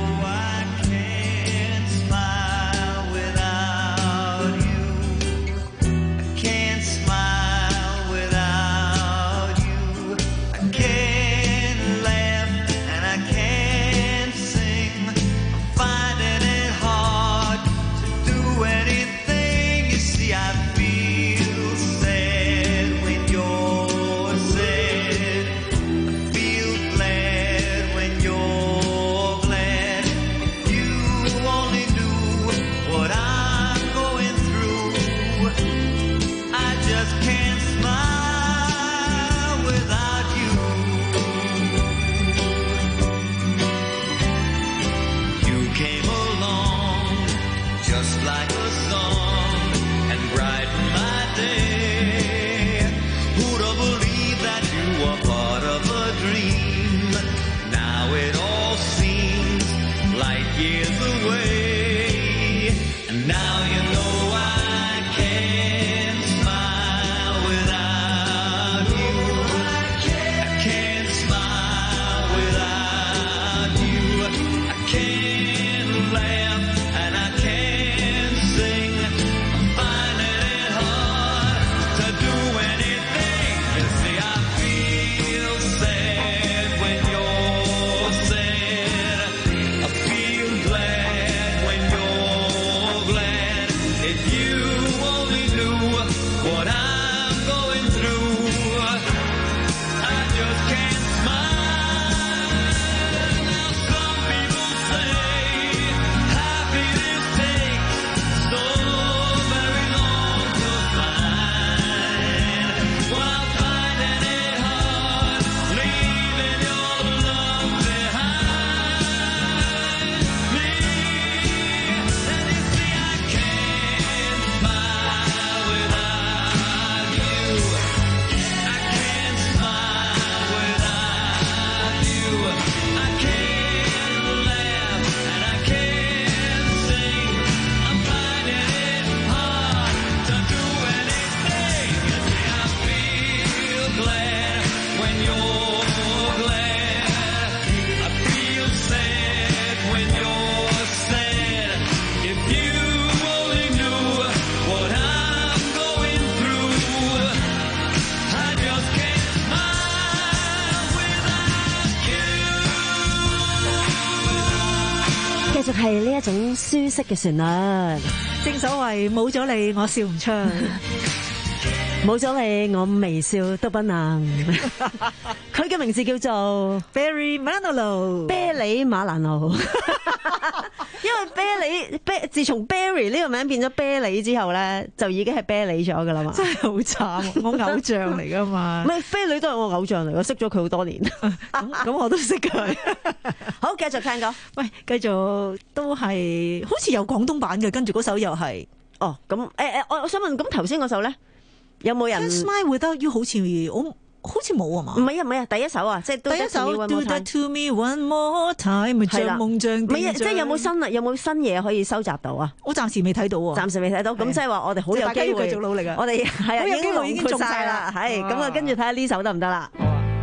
係呢一種舒適嘅旋律， 正所謂冇咗你我笑唔出， 冇咗你我微笑都不能。佢嘅名字叫做 Barry Manilow， 啤梨馬蘭路。因為啤梨啤，自從 Barry 呢個名變咗啤梨之後咧，就已經係啤梨咗噶啦嘛。 真係好慘，我偶像嚟噶嘛。 唔係啤梨都係我偶像嚟，我識咗佢好多年。 咁咁我都識佢。 好，繼續聽歌。 喂，繼續都係好似有廣東版嘅，跟住嗰首又係。 哦，咁誒誒，我我想問，咁頭先嗰首咧有冇人 ？Can't Smile Without You 好似我。好似冇啊嘛？ 唔係啊，唔係啊，第一首啊，即係第一首 Do That To Me One More Time， 咪像夢像。 唔係啊，即係有冇新啊？有冇新嘢可以收集到啊？ 我暫時未睇到喎。 暫時未睇到，咁即係話我哋好有機會繼續努力啊！ 我哋係啊，已經已經中晒啦，係咁啊，跟住睇下呢首得唔得啦？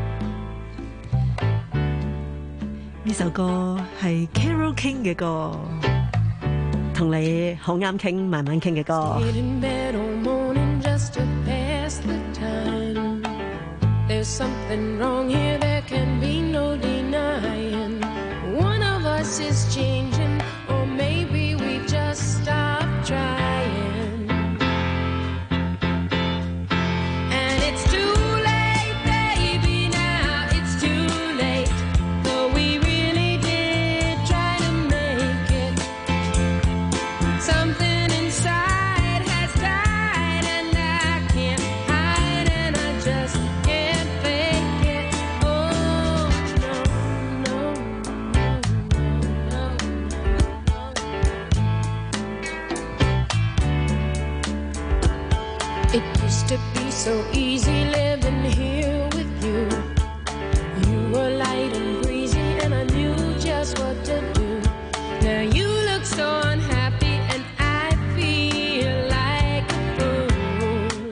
呢首歌係 Carole King 嘅歌， 同你好啱傾，慢慢傾嘅歌。 There's something wrong here, there can be no denying. One of us is changing, or maybe we just stopped trying. And it's It used to be so easy living here with you. You were light and breezy and I knew just what to do. Now you look so unhappy and I feel like a fool.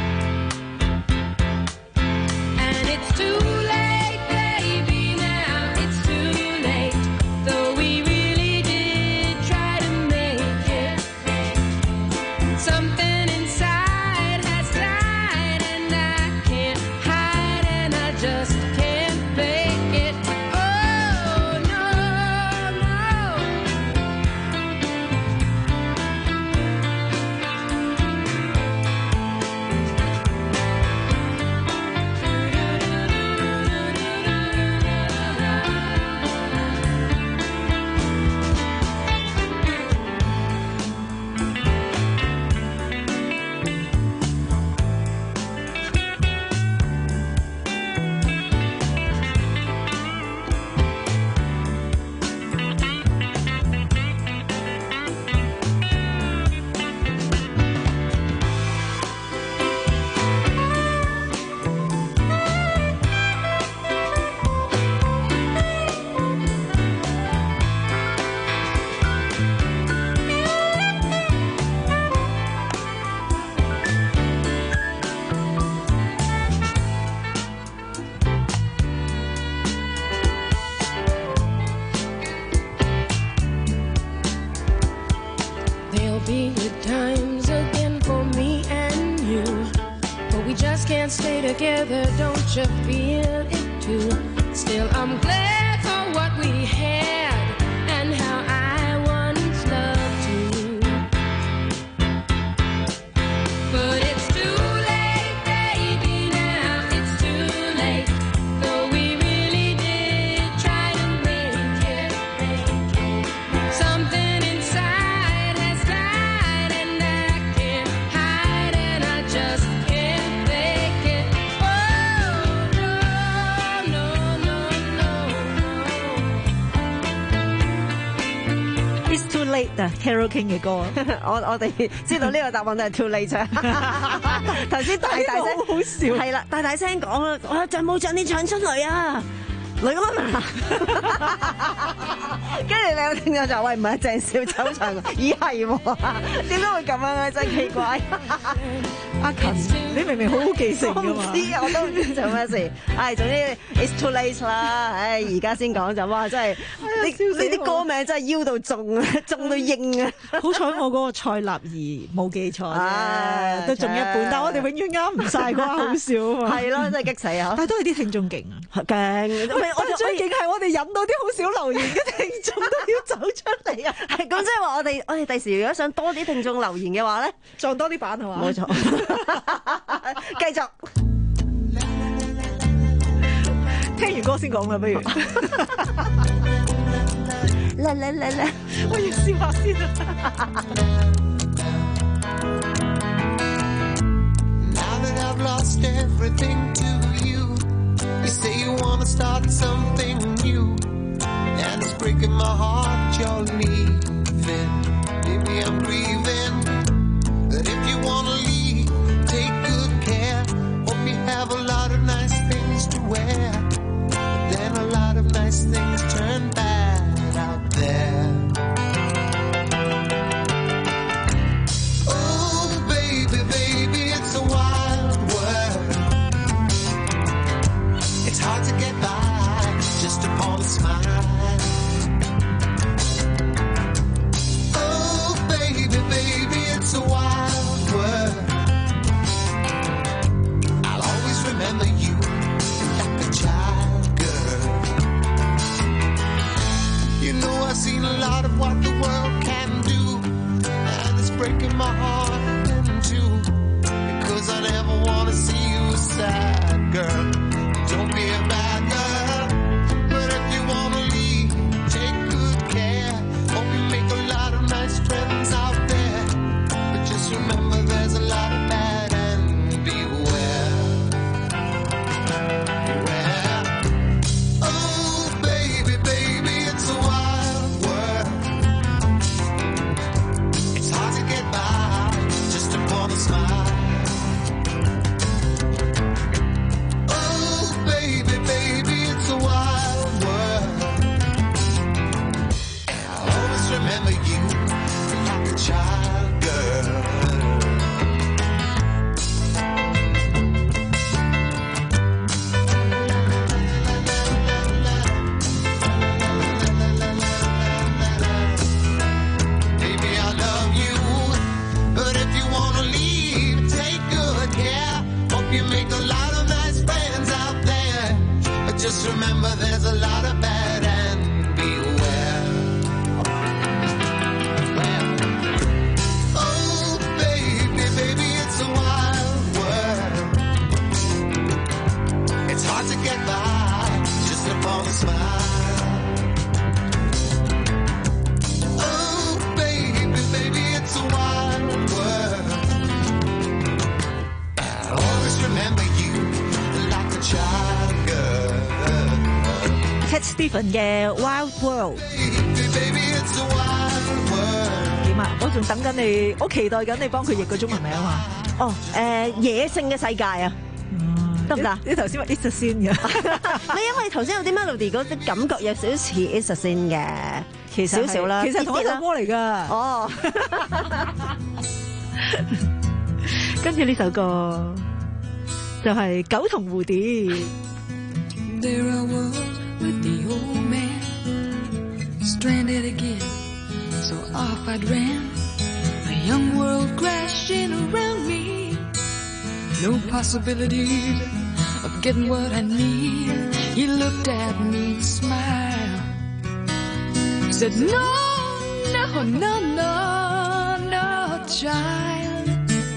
And it's too late, baby, now it's too late. Though we really did try to make it. Something inside has died and I can't hide and I just can't fake it. Oh, no, no. There'll be good times again for me and you, but we just can't stay together, don't you feel it too? Still, I'm glad for what we had and how I once loved you. But it's too late, baby, now it's too late. Though we really did try to make it, make it. Something inside has died and I can't hide and I just can't fake it. Oh, no, no, no, no. It's too late 啊 ，Carole King 嘅歌。 我我哋知道呢個答案都係 too late 啫。頭先大大聲， 好笑。 係啦，大大聲講啊！我有冇將你唱出嚟啊？呂安娜，跟住你有聽咗就喂唔係鄭少秋唱嘅，咦係喎？點解會咁樣咧？真係奇怪。 阿勤，你明明好好記性我唔㗎嘛。 知，我都唔知做咩事。唉，總之 it's too late 啦。唉，而家先講就哇，真係呢笑死呢啲歌名真係腰到中啊，中到應啊！ 好彩我嗰個蔡立兒冇記錯唉啫，都中一半。但係我哋永遠啱唔晒嗰下好笑啊嘛。 係咯，真係激死啊！ 但係都係啲聽眾勁啊， 勁。 我哋最勁係我哋引到啲好少留言嘅聽眾都要走出嚟啊！ 係咁，即係話我哋我哋第時如果想多啲聽眾留言嘅話咧， 撞多啲板係嘛？ 冇錯，繼續聽完歌先講啦，不如嚟嚟嚟嚟， 我要笑下先啊！ Now that I've lost everything to you, you say you wanna start something new, and it's breaking my heart you're leaving. Baby, I'm grieving. But if you wanna leave, take good care. Hope you have a lot of nice things to wear. But then a lot of nice things turn bad out there. Oh, baby, baby, it's a wild world. It's hard to get by just upon a smile. Oh, baby, baby, it's a wild world. I'll always remember you like a child, girl. You know I've seen a lot of what the world can do, and it's breaking my heart in two, because I never wanna see you sad, girl. Don't be a bad girl, but if you wanna leave, take good care. Hope you make a lot of nice friends out there, but just remember there's a lot of bad and beware. Beware. Oh, baby, baby, it's a wild world. It's hard to get by Just remember there's a lot of bad and beware. Well, oh baby, baby, it's a wild world. It's hard to get by just upon a smile. Oh baby, baby, it's a wild world. I'll always remember you like a child girl. Cat Stevens 嘅 Wild World 點啊？我仲等緊你，我期待緊你幫佢譯個中文名啊！ 哦，誒、野性嘅世界啊，得唔得？ 你頭先話 It's a Sin 嘅， 唔係因為頭先有啲 melody 嗰啲感覺有少少似 It's a Sin 嘅， 其實係少少啦， 其實同一首歌嚟㗎。 哦， 跟住呢首歌就係《狗同蝴蝶》。 There I was with the old man, stranded again, so off I ran. A young world crashing around me, no possibility of getting what I need. He looked at me and smiled, said, No, no, no, no, no, child.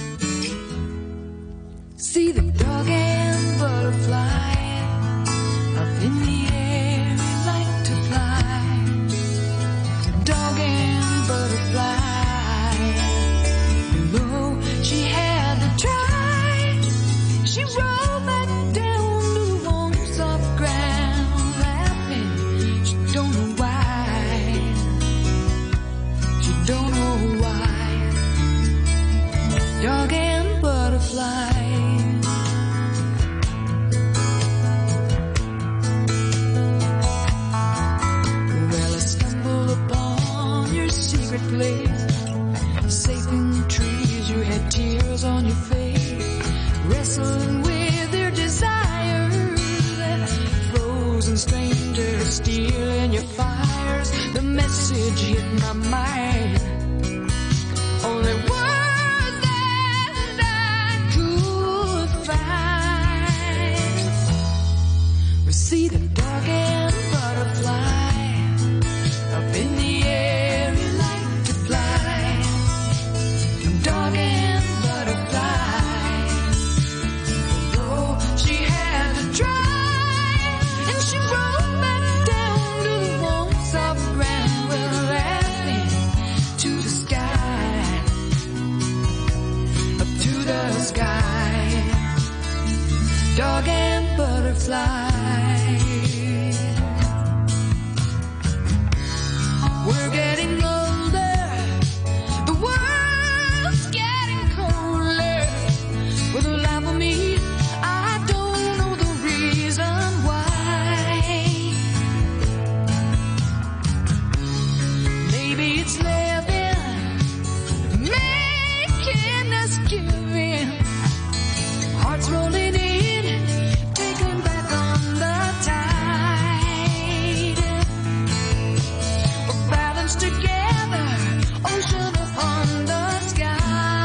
See the dog and butterfly up in the air, like to fly. Dog and butterfly. You know she had to try. She rolled back down to the warm soft ground, laughing. She don't know why. She don't know why. Dog and butterfly. Place, safe in the trees, you had tears on your face, wrestling with your desires, frozen strangers stealing your fires. The message hit my mind, only words that I could find. We see the dog and butterfly up in the air. Dog and butterfly. Oh, she had to try, and she rolled back down to the warm soft ground. We're laughing to the sky, up to the sky. Dog and butterfly. We're getting older. The world's getting colder. With a laugh of me, I don't know the reason why. Maybe it's living, making us giving. Hearts rolling in, taken back on the tide. We're balanced together, ocean upon the sky.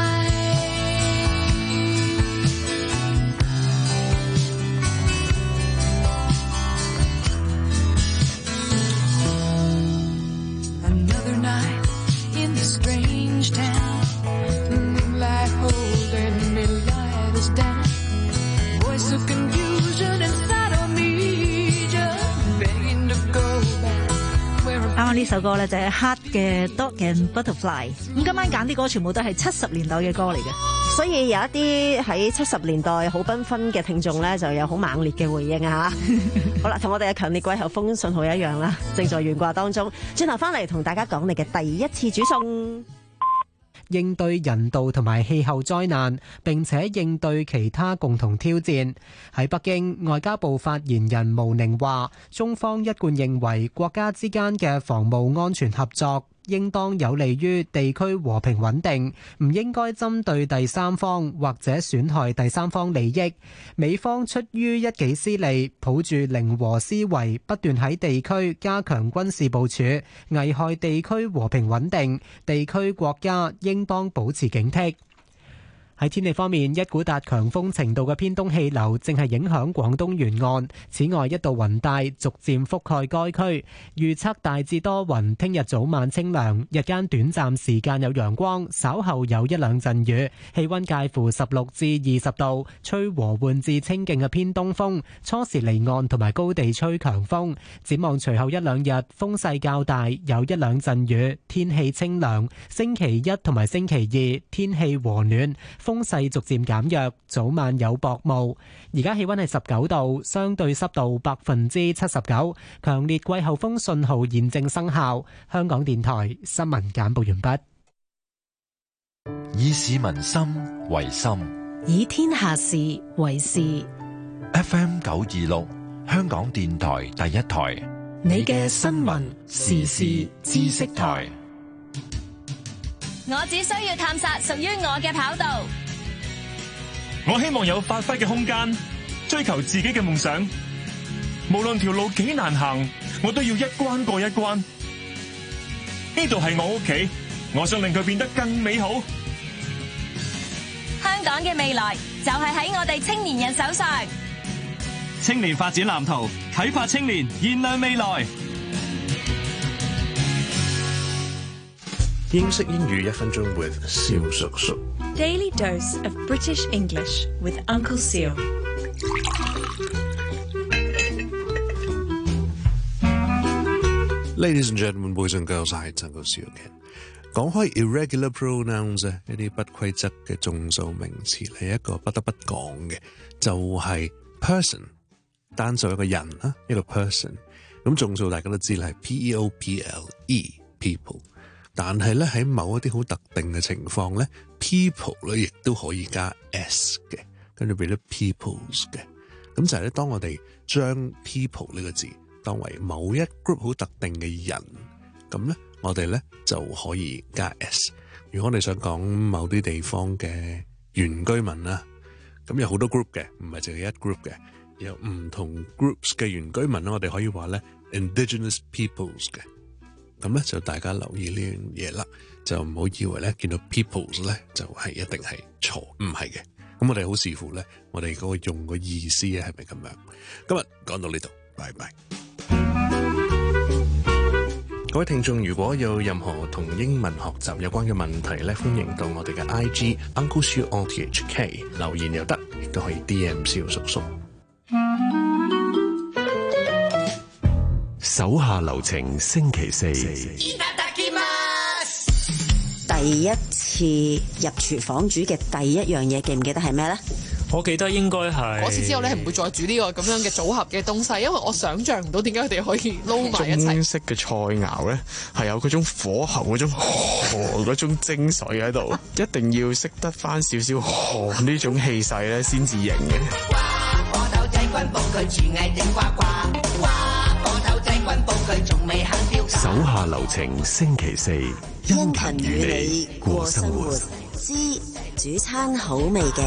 Another night in this strange town, the moonlight holding me light us down. Voice of confusion inside of me, just begging to go back where 啱啱呢首歌咧就係 Heart 嘅 Dog and Butterfly。咁今晚揀啲歌全部都係七十年代嘅歌嚟嘅， 所以有一啲喺七十年代好繽紛嘅聽眾咧，就有好猛烈嘅回應啊！好啦，同我哋嘅強烈季候風信號一樣啦，正在懸掛當中。轉頭翻嚟同大家講你嘅第一次煮餸。 應對人道同埋氣候災難，並且應對其他共同挑戰。喺北京，外交部發言人毛寧話，中方一貫認為國家之間嘅防務安全合作應當有利於地區和平穩定，唔應該針對第三方或者損害第三方利益。美方出於一己私利，抱住零和思維，不斷喺地區加強軍事部署，危害地區和平穩定，地區國家應當保持警惕。 喺天氣方面，一股達強風程度嘅偏東氣流正係影響廣東沿岸。此外，一道雲帶逐漸覆蓋該區。預測大致多雲，聽日早晚清涼，日間短暫時間有陽光，稍後有一兩陣雨。氣溫介乎十六至二十度，吹和緩至清勁嘅偏東風。初時離岸同埋高地吹強風。展望隨後一兩日風勢較大，有一兩陣雨，天氣清涼。星期一同埋星期二天氣和暖。風勢逐漸減弱，早晚有薄霧。而家氣溫係十九度，相對濕度百分之七十九，強烈季候風信號現正生效。香港電台新聞簡報完畢。 以市民心為心， 以天下事為事。 F M 九二六，香港電台第一台， 你嘅新聞時事知識台。 我只需要探索屬於我嘅跑道。 我希望有發揮嘅空間，追求自己嘅夢想。無論條路幾難行，我都要一關過一關。呢度係我屋企，我想令佢變得更美好。 香港嘅未來就係喺我哋青年人手上。 青年發展藍圖，啟發青年，燃亮未來。 英式英語一分鐘 with 蕭叔叔。 Daily dose of British English with Uncle Seal。 Ladies and gentlemen, boys and girls， 係Uncle Seal嘅。講開 irregular pronouns 咧，一啲不規則嘅眾數名詞，係一個不得不講嘅，就係 person， 單數一個人啦，一個 person。咁眾數大家都知係 P E O P L E people。但係咧喺某一啲好特定嘅情況咧 ，people 咧亦都可以加 s 嘅，跟住變咗 peoples 嘅。咁就係咧，當我哋將 people 呢個字當為某一 group 好特定嘅人，咁咧我哋咧就可以加 s。如果我哋想講某啲地方嘅原居民啦，咁有好多 group 嘅，唔係淨係一 group 嘅，有唔同 groups 嘅原居民啦，我哋可以話咧 indigenous peoples 嘅。咁咧就大家留意呢樣嘢啦，就唔好以為咧見到 peoples 咧就係、是、一定係錯，唔係嘅。咁我哋好視乎咧，我哋嗰個用個意思咧係咪咁樣？今日講到呢度，拜拜。各位聽眾，如果有任何同英文學習有關嘅問題咧，歡迎到我哋嘅 I G Uncle Siu O T H K 留言又得，亦都可以 D M 蕭叔叔。 手下留情，星期四。 第一次入廚房煮嘅第一樣嘢，記唔記得係咩咧？ 我記得應該係嗰次之後咧，係唔會再煮呢個咁樣嘅組合嘅東西，因為我想像唔到點解佢哋可以撈埋一齊。 中式嘅菜肴咧，係有嗰種火候嗰種河嗰種精髓喺度，一定要識得翻少少河呢種氣勢咧，先至型嘅。 火頭仔軍報佢廚藝頂呱呱，火頭仔軍報佢仲未肯丟架。 手下留情，星期四， 殷勤與你過生活，知煮餐好味嘅。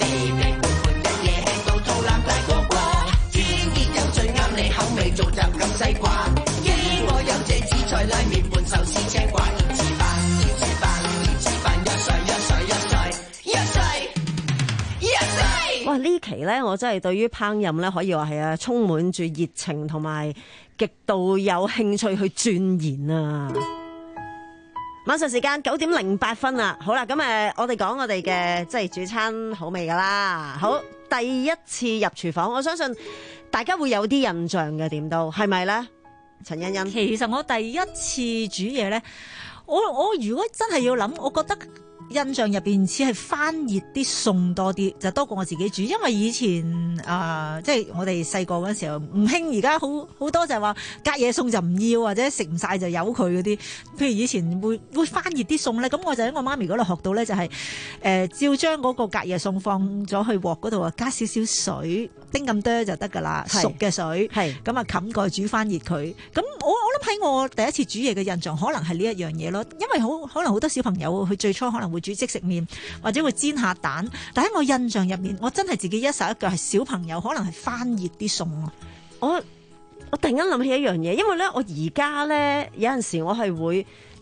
做集咁西瓜，因我有隻紫菜拉麵拌壽司青瓜，熱翅飯，熱翅飯，熱翅飯，一歲一歲一歲一歲一歲。 哇！呢期咧，我真係對於烹飪咧，可以話係啊，充滿住熱情同埋極度有興趣去鑽研啊！晚上時間九點零八分啦，好啦，咁誒，我哋講我哋嘅即係煮餐好味噶啦。好，第一次入廚房，我相信大家會有啲印象嘅，點都係咪咧？陳欣欣， 其實我第一次煮嘢咧，我我如果真係要諗，我覺得印象入邊似係翻熱啲餸多啲，就多過我自己煮。因為以前啊、呃，即係我哋細個嗰時候唔興，而家好好多就係話隔夜餸就唔要，或者食唔晒就由佢嗰啲。譬如以前會會翻熱啲餸咧，咁我就喺我媽咪嗰度學到咧、就係，就係誒照將嗰個隔夜餸放咗去鑊嗰度啊，加少少水，叮咁多就得㗎啦，熟嘅水，咁啊冚蓋煮翻熱佢。咁我我諗喺我第一次煮嘢嘅印象，可能係呢一樣嘢咯。因為好可能好多小朋友佢最初可能會煮即食麵或者會煎下蛋，但喺我印象入面，我真係自己一手一腳係小朋友，可能係翻熱啲餸啊！ 我我突然間諗起一樣嘢，因為咧我而家咧有陣時我係會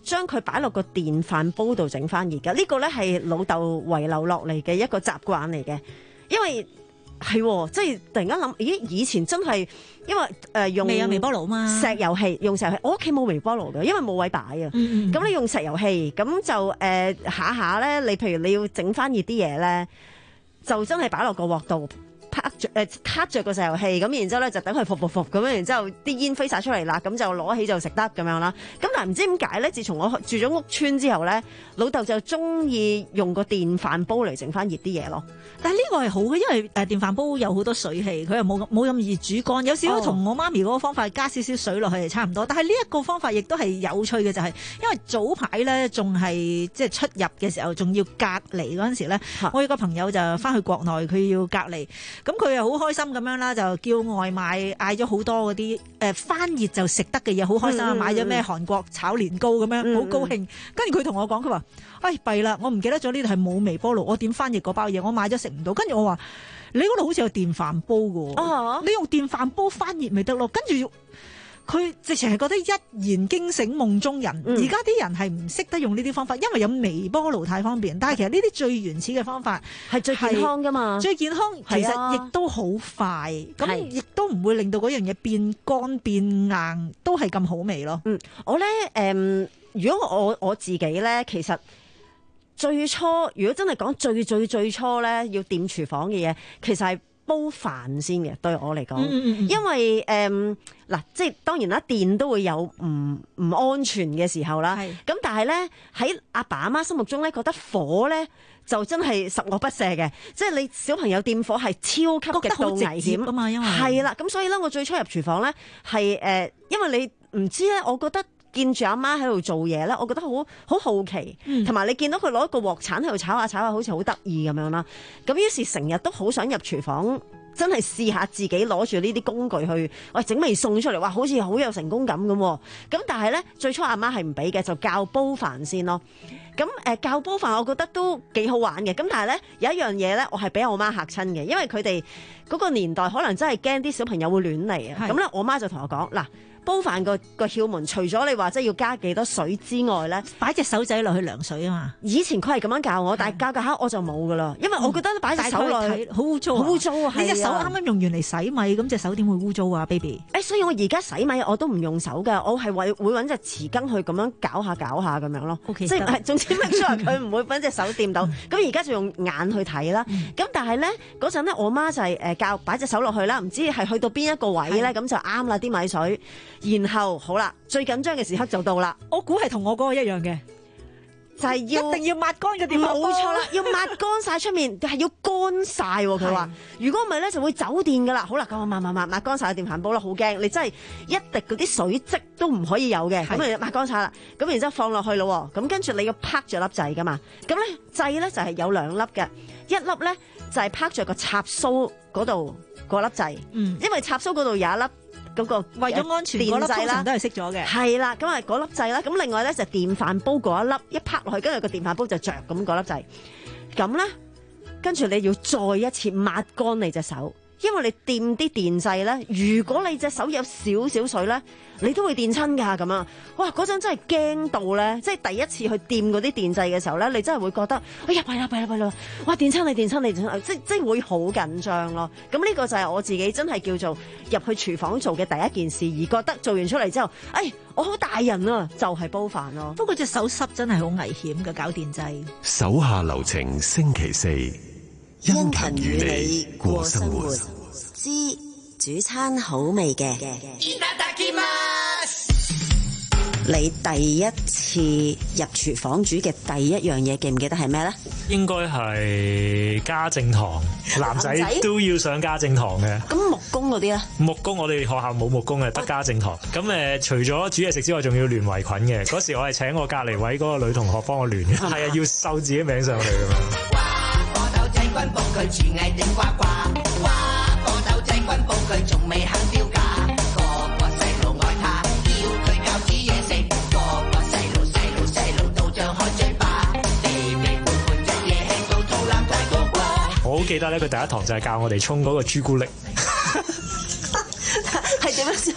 將佢擺落個電飯煲度整翻熱㗎。呢個咧係老豆遺留落嚟嘅一個習慣嚟嘅，因為係喎即係突然間諗，咦以前真係因為誒、呃、用未有微波爐嘛， 石油氣用石油氣，我屋企冇微波爐嘅，因為冇位擺啊。咁、 嗯嗯、 你用石油氣，咁就誒、呃、下下咧，你譬如你要整翻熱啲嘢咧，就真係擺落個鑊度。拍著誒撻著個石油氣，咁然之後咧就等佢伏伏伏咁樣，然之後啲煙飛晒出嚟啦，咁就攞起就食得咁樣啦。咁但係唔知點解咧？自從我住咗屋村之後咧，老豆就中意用個電飯煲嚟整翻熱啲嘢咯。 但係呢個係好嘅，因為誒電飯煲有好多水氣，佢又冇冇咁易煮乾。有少少同我媽咪嗰個方法加少少水落去係差唔多。但係呢一個方法亦都係有趣嘅，就係、是、因為早排咧仲係即係出入嘅時候，仲要隔離嗰陣時咧，我有個朋友就翻去國內，佢要隔離。咁佢又好開心咁樣啦，就叫外賣嗌咗好多嗰啲誒翻熱就食得嘅嘢，好開心啊！嗯、買咗咩韓國炒年糕咁樣，好、嗯、高興。跟住佢同我講，佢話：哎弊啦，我唔記得咗呢度係冇微波爐，我點翻熱嗰包嘢？我買咗食唔到。跟住我話：你嗰度好似有電飯煲㗎喎，啊、你用電飯煲翻熱咪得咯？跟住。佢直情係覺得一言驚醒夢中人。而家啲人係唔識得用呢啲方法，因為有微波爐太方便。但係其實呢啲最原始嘅方法係最健康㗎嘛，最健康， 其實亦都好快，咁亦都唔會令到嗰樣嘢變乾變硬，都係咁好味咯。 嗯，我咧誒、嗯，如果我我自己咧，其實最初如果真係講最最最初咧，要掂廚房嘅嘢，其實係煲飯先嘅，對我嚟講，嗯嗯嗯，因為誒嗱、嗯，即係當然啦，電都會有唔唔安全嘅時候啦。咁但係咧喺阿爸阿媽心目中咧，覺得火咧就真係十惡不赦嘅，即係你小朋友掂火係超級極度危險啊嘛，因為係啦，咁所以咧，我最初入廚房咧係誒，因為你唔知咧，我覺得。見住阿媽喺度做嘢咧，我覺得好好好奇，同埋、嗯、你見到佢攞一個鑊鏟喺度炒下炒下，好似好得意咁樣啦。咁於是成日都好想入廚房，真係試下自己攞住呢啲工具去，喂整味餸出嚟，哇好似好有成功感咁。咁但係咧，最初阿媽係唔俾嘅，就教煲飯先咯。咁誒、呃、教煲飯，我覺得都幾好玩嘅。咁但係咧有一樣嘢咧，我係俾我媽嚇親嘅，因為佢哋嗰個年代可能真係驚啲小朋友會亂嚟啊。咁咧，我媽就同我講嗱。煲飯個個竅門，除咗你話即係要加幾多水之外咧， 擺隻手仔落去涼水啊嘛。 以前佢係咁樣教我，但係教教下我就冇噶啦，因為我覺得擺隻手落去好污糟， 好污糟啊！ 你隻手啱啱用完嚟洗米，咁隻手點會污糟啊 ，baby？ 誒，所以我而家洗米我都唔用手噶，我係會會揾隻匙羹去咁樣搞下搞下咁樣咯。 Okay, 即係總之 make sure 佢唔會揾隻手掂到。咁而家就用眼去睇啦。咁、嗯、但係咧嗰陣咧，我媽就係誒教擺隻手落去啦，唔知係去到邊一個位咧，咁就啱啦啲米水，然後好啦，最緊張嘅時刻就到啦。 我估係同我嗰個一樣嘅， 就係要一定要抹乾嘅電飯煲。 冇錯啦，要抹乾晒出面，係要乾晒。佢話如果唔係咧，就會走電噶啦。好啦，咁我抹抹抹抹乾晒電飯煲啦，好驚你真係一滴嗰啲水漬都唔可以有嘅。咁啊抹乾晒啦，咁然之後放落去咯。咁跟住你要拍住粒掣噶嘛。咁咧掣咧就係有兩粒嘅，一粒咧就係拍住個插蘇嗰度嗰粒掣。嗯，因為插蘇嗰度有一粒。嗰、那個為咗安全，嗰粒通常都係熄咗嘅。係啦，咁啊嗰粒掣啦，咁另外咧就電飯煲嗰一粒一拍落去，跟住個電飯煲就着咁嗰粒掣。咁咧，跟住你要再一次抹乾你隻手，因為你掂啲電掣咧，如果你隻手有少少水咧，你都會電親㗎咁啊！哇，嗰陣真係驚到咧，即係第一次去掂嗰啲電掣嘅時候咧，你真係會覺得，哎呀，弊啦弊啦弊啦！哇，電親你電親你電親，即即係會好緊張咯。咁呢個就係我自己真係叫做入去廚房做嘅第一件事，而覺得做完出嚟之後，哎，我好大人啊，就係、是、煲飯咯。 不過隻手濕真係好危險嘅，搞電掣。 手下留情，星期四，殷勤與你過生活， 知煮餐好味嘅。你第一次入廚房煮嘅第一樣嘢，記唔記得係咩咧？ 應該係家政堂，男仔都要上家政堂嘅。 咁木工嗰啲咧？ 木工我哋學校冇木工嘅，得家政堂。咁誒、呃，除咗煮嘢食之外，仲要聯圍裙嘅。嗰時我係請我隔離位嗰個女同學幫我聯嘅，係啊，要繡自己名上去咁樣。哇！火頭仔軍報佢廚藝頂呱呱，哇！火頭仔軍報佢仲未肯標價。我好記得咧，佢第一堂就係教我哋沖嗰個朱古力， 係點樣沖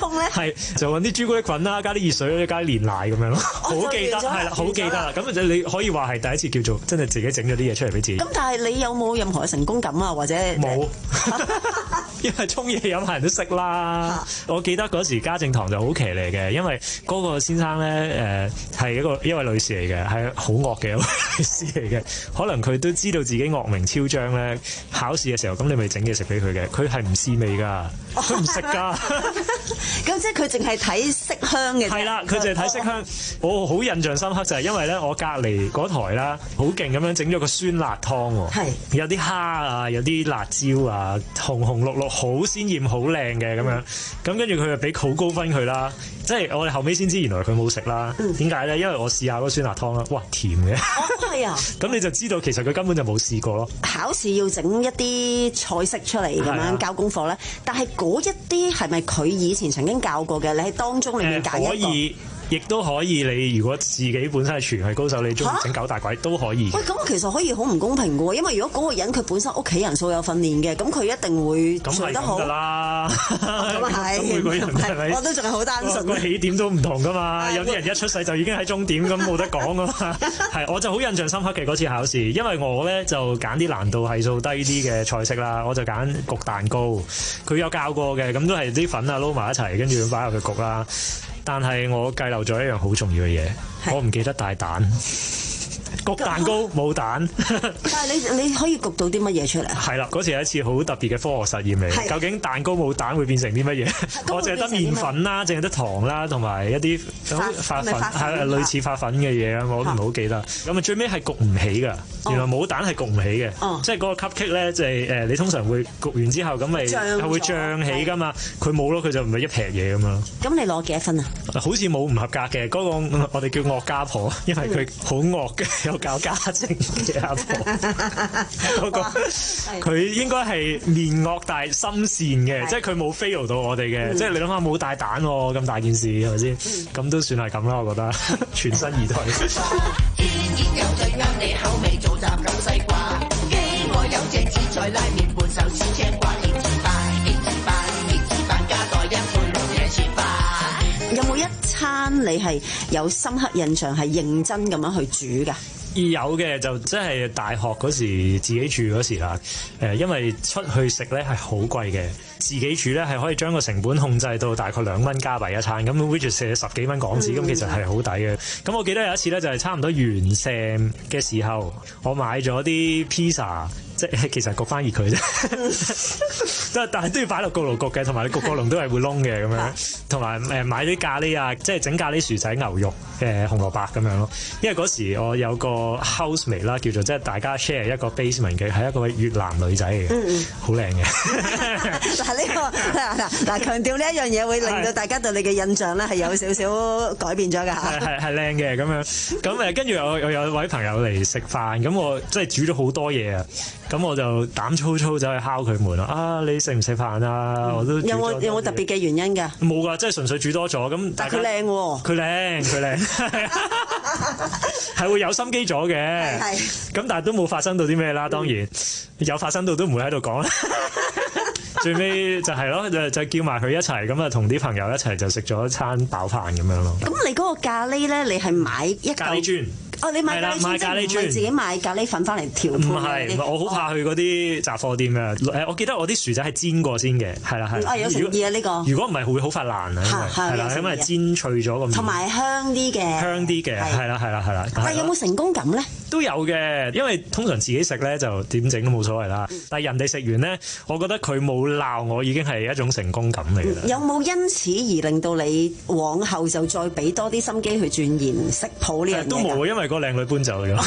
通咧？ 係就揾啲朱古力粉啦，加啲熱水，加啲煉奶咁樣咯，好記得係啦，好記得啦。咁就你可以話係第一次叫做真係自己整咗啲嘢出嚟俾自己。 咁但係你有冇任何嘅成功感啊？或者冇，因為沖嘢飲係人都識啦。我記得嗰時家政堂就好騎呢嘅，因為嗰個先生咧誒係一個一位女士嚟嘅，係好惡嘅一位女士嚟嘅。可能佢都知道自己惡名昭彰咧，考試嘅時候咁你咪整嘢食俾佢嘅，佢係唔試味㗎，佢唔食㗎。 咁即係佢淨係睇色香嘅。 係啦，佢淨係睇色香。我好印象深刻就係因為咧，我隔離嗰台啦，好勁咁樣整咗個酸辣湯喎。係。有啲蝦啊，有啲辣椒啊，紅紅綠綠，好鮮豔，好靚嘅咁樣。咁跟住佢就俾好高分佢啦。即係我哋後尾先知原來佢冇食啦。點解咧？因為我試下嗰酸辣湯啦，哇，甜嘅。 哦，係啊。 咁你就知道其實佢根本就冇試過咯。 考試要整一啲菜式出嚟咁樣交功課咧，但係嗰一啲係咪佢以前曾經教過嘅？你喺當中裏面揀一個。呃，可以。亦都可以，你如果自己本身係廚藝高手，你中意整九大簋都可以。喂， 咁其實可以好唔公平嘅喎，因為如果嗰個人佢本身屋企人素有訓練嘅，咁佢一定會做得好。咁係咁㗎啦，咁啊係。咁每個人係咪？我都仲係好單純。 個起點都唔同㗎嘛，有啲人一出世就已經喺終點，咁冇得講㗎嘛。係，我就好印象深刻嘅嗰次考試，因為我咧就揀啲難度係數低啲嘅菜式啦，我就揀焗蛋糕。佢有教過嘅，咁都係啲粉啊撈埋一齊，跟住擺入去焗啦。但係我計漏咗一樣好重要嘅嘢，我唔記得帶蛋。焗蛋糕冇蛋， 但係你你可以焗到啲乜嘢出嚟？ 係啦，嗰次係一次好特別嘅科學實驗嚟。究竟蛋糕冇蛋會變成啲乜嘢？我淨係得麵粉啦，淨係得糖啦，同埋一啲發粉，係類似發粉嘅嘢啊！我都唔好記得。咁啊最尾係焗唔起㗎，原來冇蛋係焗唔起嘅。即係嗰個 cupcake 咧，就係誒你通常會焗完之後咁咪係會脹起㗎嘛。佢冇咯，佢就唔係一撇嘢咁樣。咁你攞幾多分啊？ 好似冇唔合格嘅，嗰個我哋叫惡家婆，因為佢好惡嘅。有教家政嘅阿婆，嗰個佢應該係面惡但係心善嘅，即係佢冇 fail 到我哋嘅，即係你諗下冇帶蛋喎，咁大件事係咪先？咁都算係咁啦，我覺得全身而退。天然有最啱你口味，早集九西瓜，飢餓有隻紫菜拉麵，半壽司青瓜，熱字飯，熱字飯，熱字飯加袋一半六嘢切飯。 有冇一餐你係有深刻印象係認真咁樣去煮㗎？ 有嘅就即係大學嗰時自己住嗰時啦，誒，因為出去食咧係好貴嘅，自己煮咧係可以將個成本控制到大概兩蚊加幣一餐，咁 which 係十幾蚊港紙，咁、嗯、其實係好抵嘅。咁我記得有一次咧就係差唔多完成嘅時候，我買咗啲 pizza。即係其實焗翻熱佢啫，但但係都要擺落焗爐焗嘅，同埋你焗個籠都係會燶嘅咁樣，同埋誒買啲咖喱啊，即係整咖喱薯仔牛肉嘅紅蘿蔔咁樣咯。因為嗰時我有個 housemate 啦，叫做即係大家 share 一個 basement 嘅，係一個越南女仔嚟嘅，好靚嘅。 嗱呢個嗱嗱強調呢一樣嘢會令到大家對你嘅印象咧係有少少改變咗㗎嚇。 係係靚嘅咁樣，咁誒跟住我我有位朋友嚟食飯，咁我即係煮咗好多嘢啊。咁我就膽粗粗走去敲佢門啊！你食唔食飯啊？嗯、我都有冇有冇特別嘅原因㗎？ 冇㗎，即係純粹煮多咗咁。 但係佢靚喎， 佢靚佢靚，係會有心機咗嘅。係咁，但係都冇發生到啲咩啦。當然、嗯、有發生到都唔會喺度講啦。最尾就係咯，就就叫埋佢一齊咁啊，同啲朋友一齊就食咗一餐飽飯咁樣咯。 咁你嗰個咖喱咧，你係買一咖喱磚？ 哦，你買咖喱磚，即係自己買咖喱粉翻嚟調配。 唔係，我好怕去嗰啲雜貨店嘅。誒，我記得我啲薯仔係煎過先嘅，係啦係。 啊，有誠意啊呢個。 如果唔係會好快爛啊，係啦，因為煎脆咗咁。 同埋香啲嘅。香啲嘅，係啦係啦係啦。 但係有冇成功感咧？ 都有嘅，因為通常自己食咧就點整都冇所謂啦。但係人哋食完咧，我覺得佢冇鬧我已經係一種成功感嚟嘅啦。 有冇因此而令到你往後就再俾多啲心機去鑽研食譜呢樣嘢？ 都冇，因為個靚女搬走咗。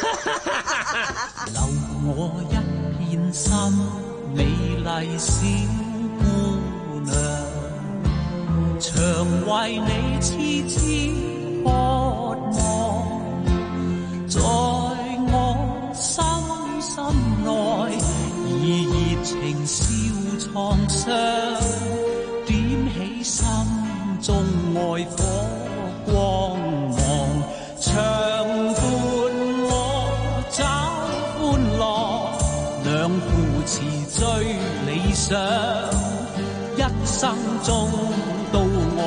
留我一片心，美麗小姑娘，常為你痴痴渴望，在我心心內，以熱情燒創傷，點起心中愛火光芒，長伴我找歡樂，兩扶持追理想，一生中到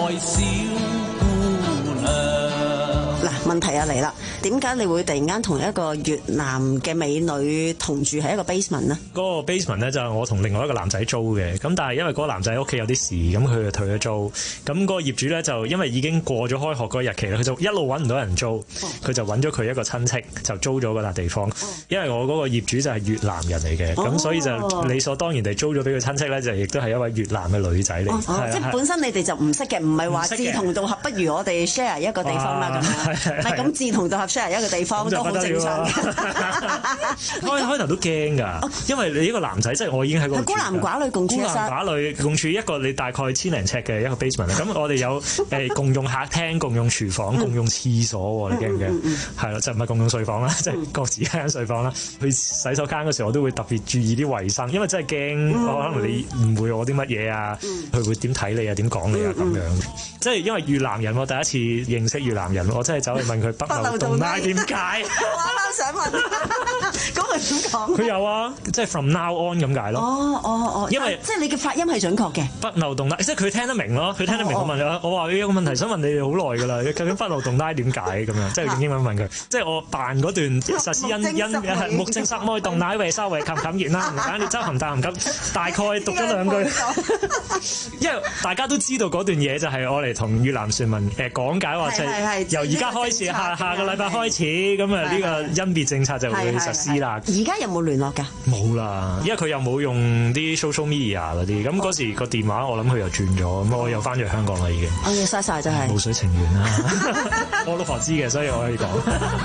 愛小姑娘。 嗱，問題啊嚟啦，點解你會突然間同一個越南嘅美女同住喺一個 basement 呢？ 嗰個 basement 咧就係我同另外一個男仔租嘅，咁但係因為嗰個男仔屋企有啲事，咁佢就退咗租。咁嗰個業主咧就因為已經過咗開學嗰個日期啦，佢就一路揾唔到人租，佢就揾咗佢一個親戚就租咗嗰笪地方。因為我嗰個業主就係越南人嚟嘅，咁、哦、所以就理所當然地租咗俾佢親戚咧，就亦都係一位越南嘅女仔嚟。 哦哦、即係本身你哋就唔識嘅，唔係話志同道合，不如我哋 share 一個地方啦咁樣。係咁志同道合 share 一個地方都好正常。開開頭都驚㗎，因為你呢個男仔即係我已經喺個孤男寡女共處一室， 孤男寡女共處一個你大概千零尺嘅一個 basement 咁我哋有誒共用客廳、共用廚房、共用廁所，你驚唔驚？係啦，就唔係共用睡房啦，即係各自一間睡房啦。去洗手間嗰時候我都會特別注意啲衞生，因為真係驚可能你誤會我啲乜嘢啊，佢會點睇你啊、點講你啊咁樣。即係因為越南人，我第一次認識越南人，我真係走去問佢北漏洞拉點解？ 我啱啱想問，咁佢點講？ 佢有啊，即係 from now on 咁解咯。 哦哦哦，因為即係你嘅發音係準確嘅。 北漏洞拉，即係佢聽得明咯，佢聽得明。我問佢，我話有個問題想問你哋好耐㗎啦，究竟北漏洞拉點解咁樣？即係用英文問佢，即係我扮嗰段實施因因木正濕妹洞奶為收為冚冚完啦，唔緊要周含大含咁，大概讀咗兩句。因為大家都知道嗰段嘢就係我嚟同越南船民誒講解話，即係由而家開始，下下個禮拜開始，咁啊呢個甄別政策就會實施啦。 而家有冇聯絡㗎？ 冇啦，因為佢又冇用啲 social media 嗰啲，咁嗰時個電話我諗佢又轉咗，咁我又翻咗香港啦已經。 我要嘥晒真係。 露水情緣啦，我老婆知嘅，所以我可以講。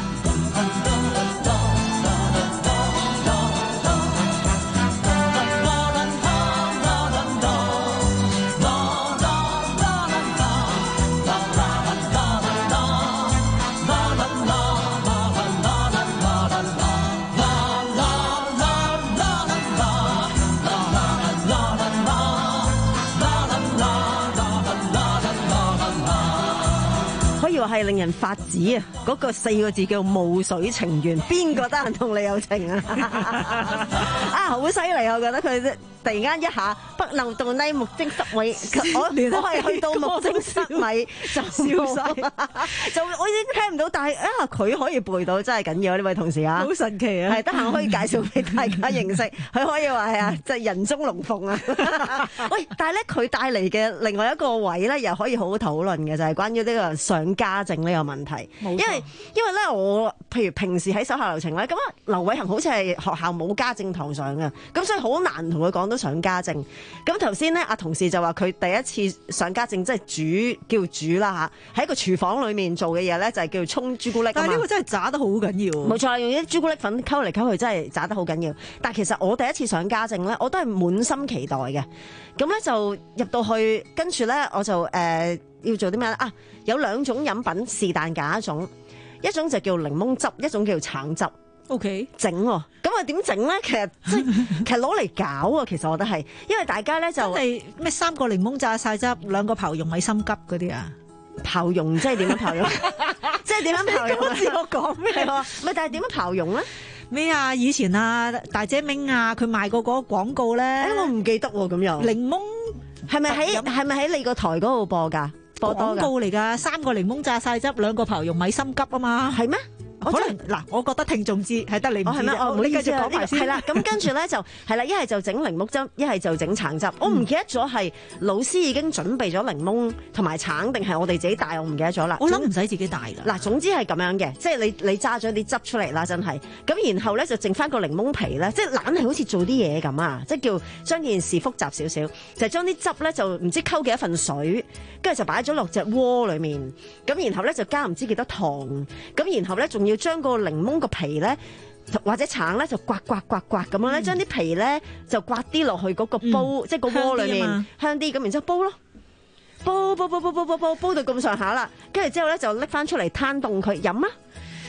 係令人發指啊！嗰、那個四個字叫霧水情緣，邊個得閒同你有情啊？啊，好犀利！我覺得佢突然間一下北漏洞拉木精濕米，我我係去到木精濕米就笑晒，就我已經聽唔到，但係啊，佢可以背到，真係緊要呢位同事啊！ 好神奇啊！ 係得閒可以介紹俾大家認識，佢可以話係啊，即係人中龍鳳啊！喂，但係咧佢帶嚟嘅另外一個位咧，又可以好好討論嘅，就係、是、關於呢個上家政呢個問題。因為因為咧，我譬如平時喺手下留情咧，咁啊，劉偉恒好似係學校冇家政堂上嘅，咁所以好難同佢講到上家政。咁頭先咧，阿同事就話佢第一次上家政，即係煮叫煮啦嚇，喺個廚房裏面做嘅嘢咧，就係叫沖朱古力。 但係呢個真係炸得好緊要。 冇錯，用啲朱古力粉溝嚟溝去，真係炸得好緊要。但係其實我第一次上家政咧，我都係滿心期待嘅。咁咧就入到去，跟住咧我就誒、呃、要做啲咩咧？啊，有兩種飲品，是但揀一種，一種就叫檸檬汁，一種叫橙汁。 O K， 整喎，咁啊點整咧？其實即係其實攞嚟搞啊！其實我覺得係，因為大家咧就係咩三個檸檬榨晒汁，兩個刨蓉米心急嗰啲啊！ 刨蓉即係點樣刨蓉？即係點樣刨蓉？ 知我講咩？ 咪但係點樣刨蓉咧？ 咩啊？以前啊，大姐明啊，佢賣過嗰個廣告咧， 誒我唔記得喎，咁又檸檬係咪喺係咪喺你個台嗰度播㗎？播多廣告嚟㗎，三個檸檬榨晒汁，兩個刨蓉米心急啊嘛， 係咩？ 可能嗱，我覺得聽眾知係得你唔知啫。 哦，你繼續講埋先。係啦，咁跟住咧就係啦，一係就整檸檬汁，一係就整橙汁。我唔記得咗係老師已經準備咗檸檬同埋橙，定係我哋自己帶？我唔記得咗啦。 我諗唔使自己帶㗎。 嗱，總之係咁樣嘅，即係你你揸咗啲汁出嚟啦，真係。咁然後咧就剩翻個檸檬皮咧，即係懶係好似做啲嘢咁啊！即係叫將件事複雜少少，就將啲汁咧就唔知溝幾多份水，跟住就擺咗落隻鍋裡面。咁然後咧就加唔知幾多糖，咁然後咧仲要將個檸檬個皮咧或者橙咧就刮刮刮刮咁樣咧，將啲皮咧就刮啲落去嗰個煲，嗯、即係個鍋裏面香啲，咁然之後煲咯，煲煲煲煲煲煲煲煲到咁上下啦，跟住之後咧就拎翻出嚟攤凍佢飲啊！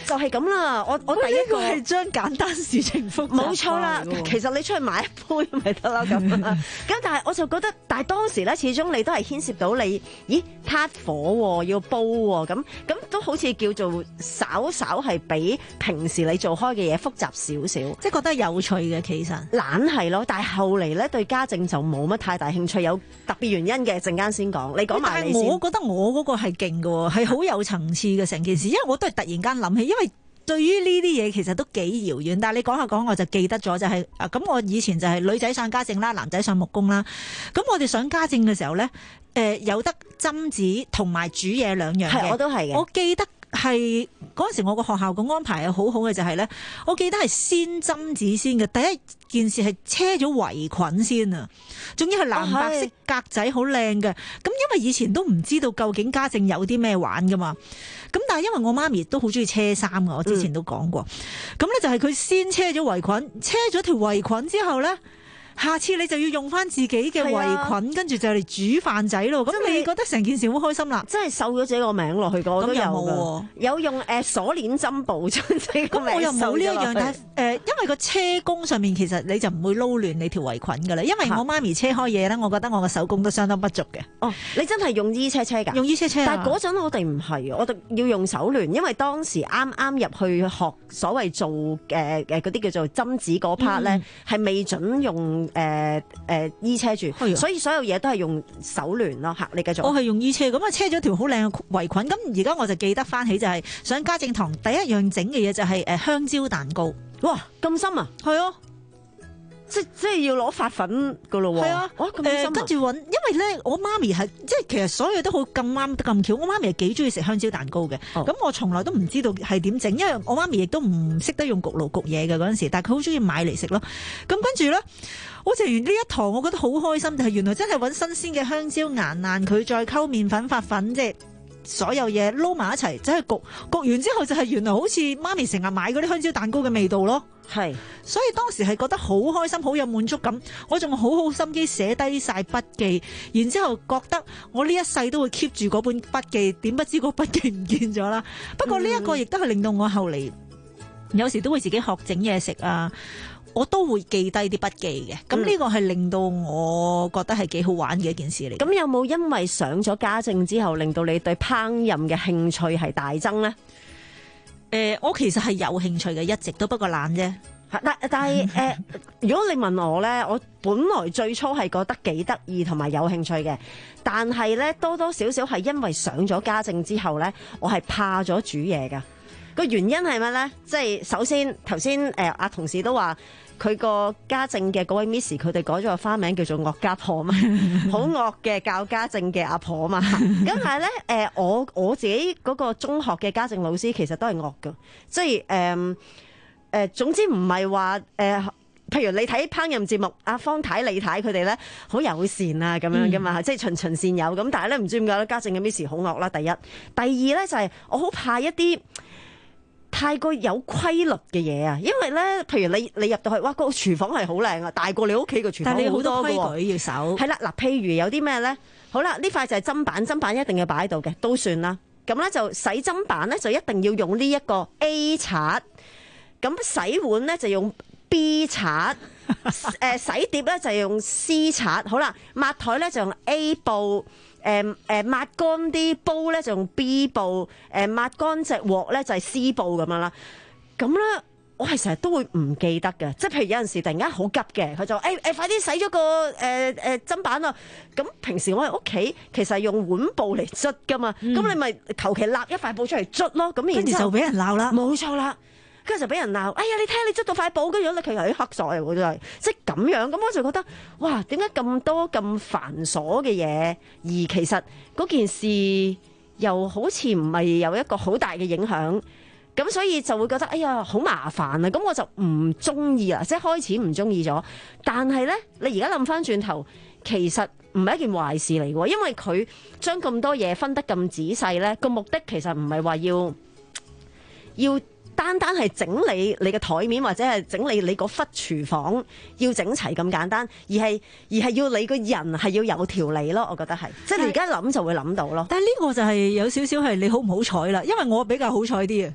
就係咁啦。我我第一個係將簡單事情複雜化。 冇錯啦。其實你出去買一杯咪得啦咁。咁但係我就覺得，但係當時咧，始終你都係牽涉到你，咦，撻火喎，要煲喎，咁咁都好似叫做稍稍係比平時你做開嘅嘢複雜少少， 即係覺得有趣嘅其實。 懶係咯，但係後嚟咧對家政就冇乜太大興趣，有特別原因嘅，陣間先講。你講埋你先。 但係我覺得我嗰個係勁嘅，係好有層次嘅成件事，因為我都係突然間諗起，因為對於呢啲嘢其實都幾遙遠，但係你講下講我就記得咗，就係啊咁我以前就係女仔上家政啦，男仔上木工啦，咁我哋上家政嘅時候咧，誒、呃、有得針紙同埋煮嘢兩樣嘅， 係我都係嘅， 我記得。係嗰陣時，我個學校個安排係好好嘅，就係咧，我記得係先針紙先嘅。第一件事係車咗圍裙先啊，仲要係藍白色格仔，好靚嘅。咁因為以前都唔知道究竟家政有啲咩玩噶嘛。咁但係因為我媽咪都好中意車衫㗎，我之前都講過。咁咧、嗯、就係佢先車咗圍裙，車咗條圍裙之後咧。下次你就要用翻自己嘅圍裙，跟住、啊、就嚟煮飯仔咯。咁你覺得成件事好開心啦？ 真係繡咗自己個名落去個，我都有㗎。 有用誒鎖鏈針布將自己個名。咁我又冇呢一樣，但係誒、呃，因為個車工上面其實你就唔會撈亂你條圍裙㗎啦。因為我媽咪車開嘢咧，我覺得我嘅手工都相當不足嘅。 哦，你真係用衣車車㗎？ 用衣車車、啊。 但係嗰陣我哋唔係，我哋要用手聯，因為當時啱啱入去學所謂做誒誒嗰啲叫做針子嗰 part 咧，係、嗯、未準用誒。呃誒衣車住，所以所有嘢都係用手聯咯嚇。你繼續。 我係用衣車，咁啊車咗條好靚嘅圍裙。咁而家我就記得翻起就係上家政堂第一樣整嘅嘢就係誒香蕉蛋糕。 哇，咁深啊！ 係啊， 即即係要攞發粉噶咯喎。係啊，誒跟住揾，因為咧我媽咪係即係其實所有都好咁啱得咁巧。我媽咪係幾中意食香蕉蛋糕嘅。咁、哦、我從來都唔知道係點整，因為我媽咪亦都唔識得用焗爐焗嘢嘅嗰陣時，但係佢好中意買嚟食咯。咁跟住咧。我食完呢一堂，我覺得好開心，就係原來真係揾新鮮嘅香蕉硬爛佢，再溝麵粉發粉，即係所有嘢撈埋一齊，即係焗焗完之後就係原來好似媽咪成日買嗰啲香蕉蛋糕嘅味道咯。 係， 所以當時係覺得好開心，好有滿足感。我仲好好心機寫低晒筆記，然之後覺得我呢一世都會 keep 住嗰本筆記。點不知個筆記唔見咗啦。不過呢一個亦都係令到我後嚟有時都會自己學整嘢食啊。我都會記低啲筆記嘅，咁呢個係令到我覺得係幾好玩嘅一件事嚟。 咁、嗯、有冇因為上咗家政之後，令到你對烹飪嘅興趣係大增呢？ 誒、呃，我其實係有興趣嘅，一直都不過懶啫。 但但係誒、呃，如果你問我呢，我本來最初係覺得幾得意同埋有興趣嘅，但係呢，多多少少係因為上咗家政之後呢，我係怕咗煮嘢㗎。個原因係乜咧？即係首先頭先誒阿同事都話佢個家政嘅嗰位 Miss 佢哋改咗個花名叫做惡家婆嘛，好惡嘅教家政嘅阿婆嘛。咁但係咧誒我我自己嗰個中學嘅家政老師其實都係惡㗎，即係誒誒總之唔係話誒。譬如你睇烹飪節目，阿方太、李太佢哋咧好友善啊咁樣噶嘛，嗯、即係循循善誘咁。但係咧唔知點解咧，家政嘅 Miss 好惡啦。第一，第二咧就係、是、我好怕一啲太過有規律嘅嘢啊，因為咧，譬如你你入到去，哇，個廚房係好靚啊，大過你屋企個廚房好多嘅喎。但係你好多規矩要守。係啦，嗱，譬如有啲咩咧？好啦，呢塊就係砧板，砧板一定要擺喺度嘅，都算啦。咁咧就洗砧板咧就一定要用呢一個 A 刷，咁洗碗咧就用 B 刷，誒洗碟咧就用 C 刷，好啦，抹台咧就用 A 布，誒誒抹乾啲煲咧就用 B 布，誒抹乾隻鑊咧就係 C 布咁樣啦。咁咧我係成日都會唔記得嘅，即係譬如有陣時突然間好急嘅，佢就誒誒、欸、快啲洗咗個誒誒砧板啊！咁平時我喺屋企其實係用碗布嚟捽噶嘛，咁、嗯、你咪求其立一塊布出嚟捽咯，咁然之後就俾人鬧啦， 冇錯啦。跟住就俾人鬧，哎呀！你睇下你捽到塊布，跟住咧佢又啲黑晒喎，真係即係咁樣。咁我就覺得，哇！點解咁多咁繁瑣嘅嘢，而其實嗰件事又好似唔係有一個好大嘅影響，咁所以就會覺得，哎呀，好麻煩啊！咁我就唔中意啦，即係開始唔中意咗。但係咧，你而家諗翻轉頭，其實唔係一件壞事嚟嘅，因為佢將咁多嘢分得咁仔細咧，個目的其實唔係話要要。單單係整理你嘅台面或者係整理你嗰忽廚房要整齊咁簡單，而係而係要你個人係要有條理咯。我覺得係，即係你而家諗就會諗到咯。 但係呢個就係有少少係你好唔好彩啦，因為我比較好彩啲啊。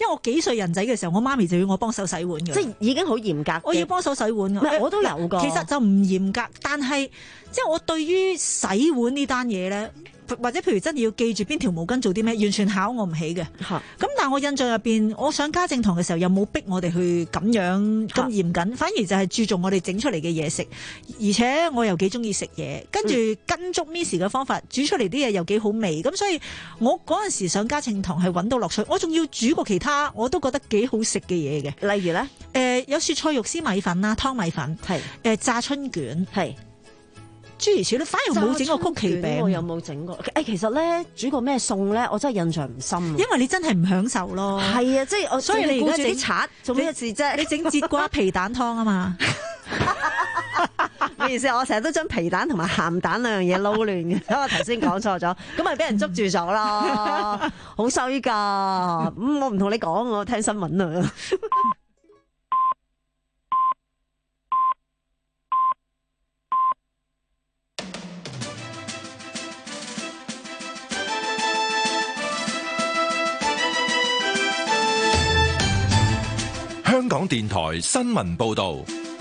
因為我幾歲人仔嘅時候，我媽咪就要我幫手洗碗嘅， 即係已經好嚴格。 我要幫手洗碗唔係我都有㗎。 其實就唔嚴格，但係即係我對於洗碗呢單嘢咧。或者譬如真係要記住邊條毛巾做啲咩，完全考我唔起嘅。咁但係我印象入邊，我上家政堂嘅時候又冇逼我哋去咁樣咁嚴謹，反而就係注重我哋整出嚟嘅嘢食，而且我又幾中意食嘢，跟住跟足 Miss 嘅方法煮出嚟啲嘢又幾好味，咁所以我嗰陣時上家政堂係揾到樂趣。我仲要煮過其他我都覺得幾好食嘅嘢嘅， 例如咧，誒、 呃、有雪菜肉絲米粉啦、湯米粉，係誒、呃、炸春卷，係。諸如此類，反而冇整過曲奇餅。 我有冇整過？誒，其實咧煮過咩餸咧，我真係印象唔深。 因為你真係唔享受咯。 係啊，即係我， 所以你而家整啲刷做咩事啫？ 你整節瓜皮蛋湯啊嘛？ 唔好意思，我成日都將皮蛋同埋鹹蛋兩樣嘢撈亂嘅，所以我頭先講錯咗，咁咪俾人捉住咗咯，好衰㗎。咁、嗯、我唔同你講，我聽新聞啊。 香港電台新聞報道，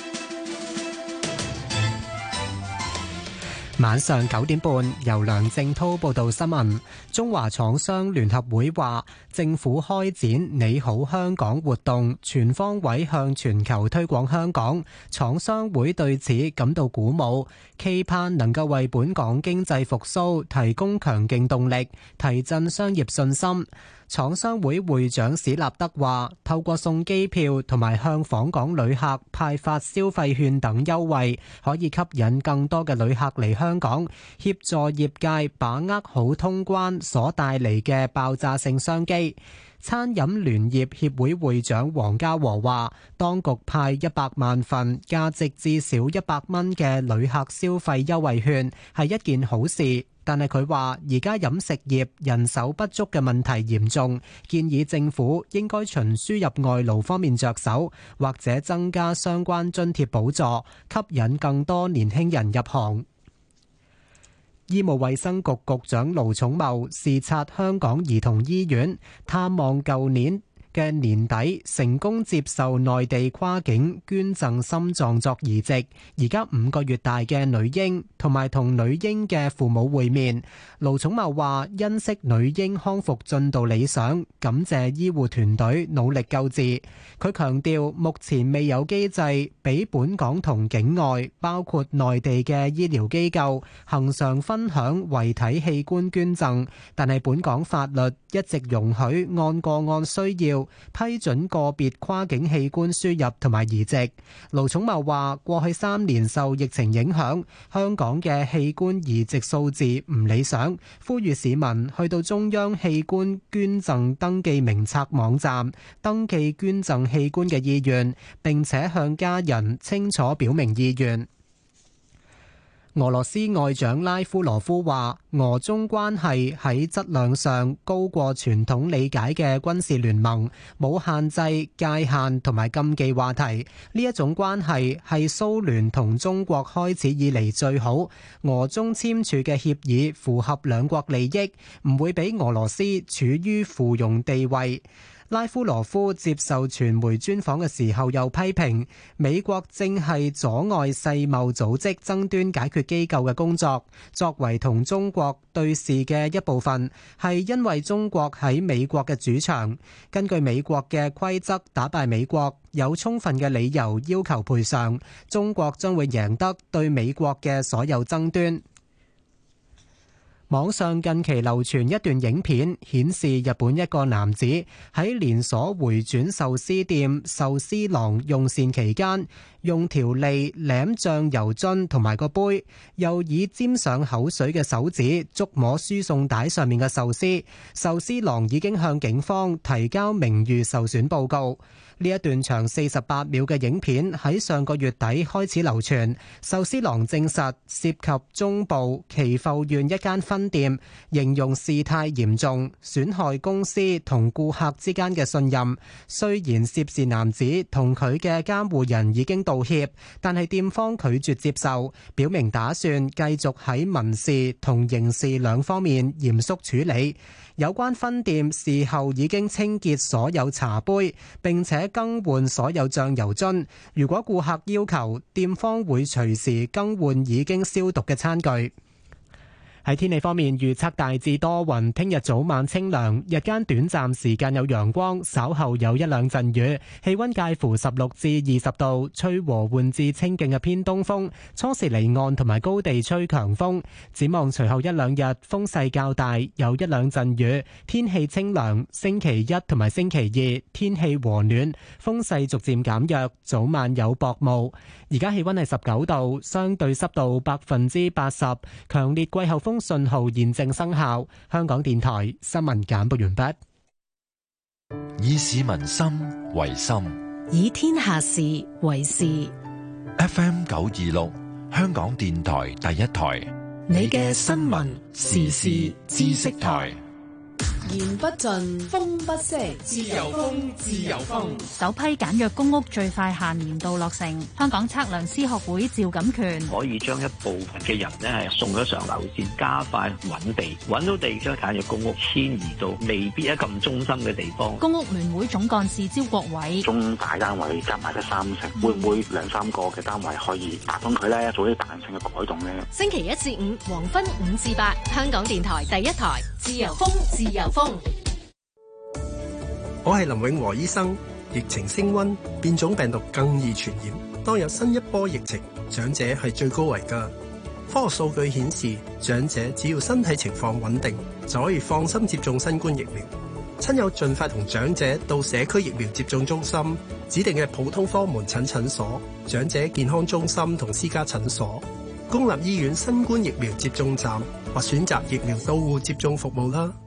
晚上九點半，由梁正滔報道新聞。中華廠商聯合會話，政府開展你好香港活動，全方位向全球推廣香港。廠商會對此感到鼓舞，期盼能夠為本港經濟復甦提供強勁動力，提振商業信心。廠商會會長史立德話，透過送機票同埋向訪港旅客派發消費券等優惠，可以吸引更多嘅旅客嚟香港，協助業界把握好通關所帶嚟嘅爆炸性商機。餐飲聯業協會會長黃家和話，當局派一百萬份價值至少一百蚊嘅旅客消費優惠券係一件好事。但係佢話，而家飲食業人手不足嘅問題嚴重，建議政府應該從輸入外勞方面着手，或者增加相關津貼補助，吸引更多年輕人入行。醫務衛生局局長盧寵茂視察香港兒童醫院，探望舊年嘅年底成功接受內地跨境捐贈心臟作移植，而家五個月大嘅女嬰，同埋同女嬰嘅父母會面。盧寵茂話欣悉女嬰康復進度理想，感謝醫護團隊努力救治。佢強調目前未有機制俾本港同境外，包括內地嘅醫療機構恆常分享遺體器官捐贈，但係本港法律一直容許按個案需要批准個別跨境器官輸入同埋移植。盧寵茂話：過去三年受疫情影響，香港嘅器官移植數字唔理想，呼籲市民去到中央器官捐贈登記名冊網站登記捐贈器官嘅意願，並且向家人清楚表明意願。俄羅斯外長拉夫羅夫話，俄中關係喺質量上高過傳統理解嘅軍事聯盟，冇限制、界限同埋禁忌話題。呢一種關係係蘇聯同中國開始以嚟最好。俄中簽署嘅協議符合兩國利益，唔會俾俄羅斯處於附庸地位。拉夫羅夫接受傳媒專訪嘅時候，又批評美國正係阻礙世貿組織爭端解決機構嘅工作。作為同中國對峙嘅一部分，係因為中國喺美國嘅主場，根據美國嘅規則打敗美國，有充分嘅理由要求賠償。中國將會贏得對美國嘅所有爭端。網上近期流傳一段影片，顯示日本一個男子喺連鎖回轉壽司店壽司郎用膳期間，用條脷舐醬油樽同埋個杯，又以沾上口水嘅手指觸摸輸送帶上面嘅壽司。壽司郎已經向警方提交名譽受損報告。呢一段長四十八秒嘅影片喺上個月底開始流傳。壽司郎證實涉及中部岐阜縣一間分店，形容事態嚴重，損害公司同顧客之間嘅信任。雖然涉事男子同佢嘅監護人已經道歉，但係店方拒絕接受，表明打算繼續喺民事同刑事兩方面嚴肅處理。 有關分店事後已經清潔所有茶杯，並且更換所有醬油樽。如果顧客要求，店方會隨時更換已經消毒嘅餐具。喺天氣方面，預測大致多雲，聽日早晚清涼，日間短暫時間有陽光，稍後有一兩陣雨，氣溫介乎十六至二十度，吹和緩至清勁嘅偏東風，初時離岸同埋高地吹強風。展望隨後一兩日風勢較大，有一兩陣雨，天氣清涼。星期一同埋星期二天氣和暖，風勢逐漸減弱，早晚有薄霧。而家氣溫係十九度，相對濕度百分之八十，強烈季候風信號現正生效。香港電台新聞簡報完畢。 以市民心為心， 以天下事為事。 F M 九二六，香港電台第一台， 你嘅新聞時事知識台。 言不盡，風不息，自由風，自由風。 首批簡約公屋最快下年度落成。香港測量師學會趙錦權可以將一部分嘅人呢係送咗上樓先，加快揾地，揾到地將簡約公屋遷移到未必一咁中心嘅地方。 公屋聯會總幹事招國偉： 中大單位加埋得三成，嗯、會唔會兩三個嘅單位可以打通佢呢？做啲彈性嘅改動呢？ 星期一至五黃昏五至八，香港電台第一台，自由風，自由風。 我係林永和醫生。疫情升溫，變種病毒更易傳染。當有新一波疫情，長者係最高危㗎。科學數據顯示，長者只要身體情況穩定，就可以放心接種新冠疫苗。親友盡快同長者到社區疫苗接種中心、指定嘅普通科門診診所、長者健康中心同私家診所、公立醫院新冠疫苗接種站或選擇疫苗到戶接種服務啦。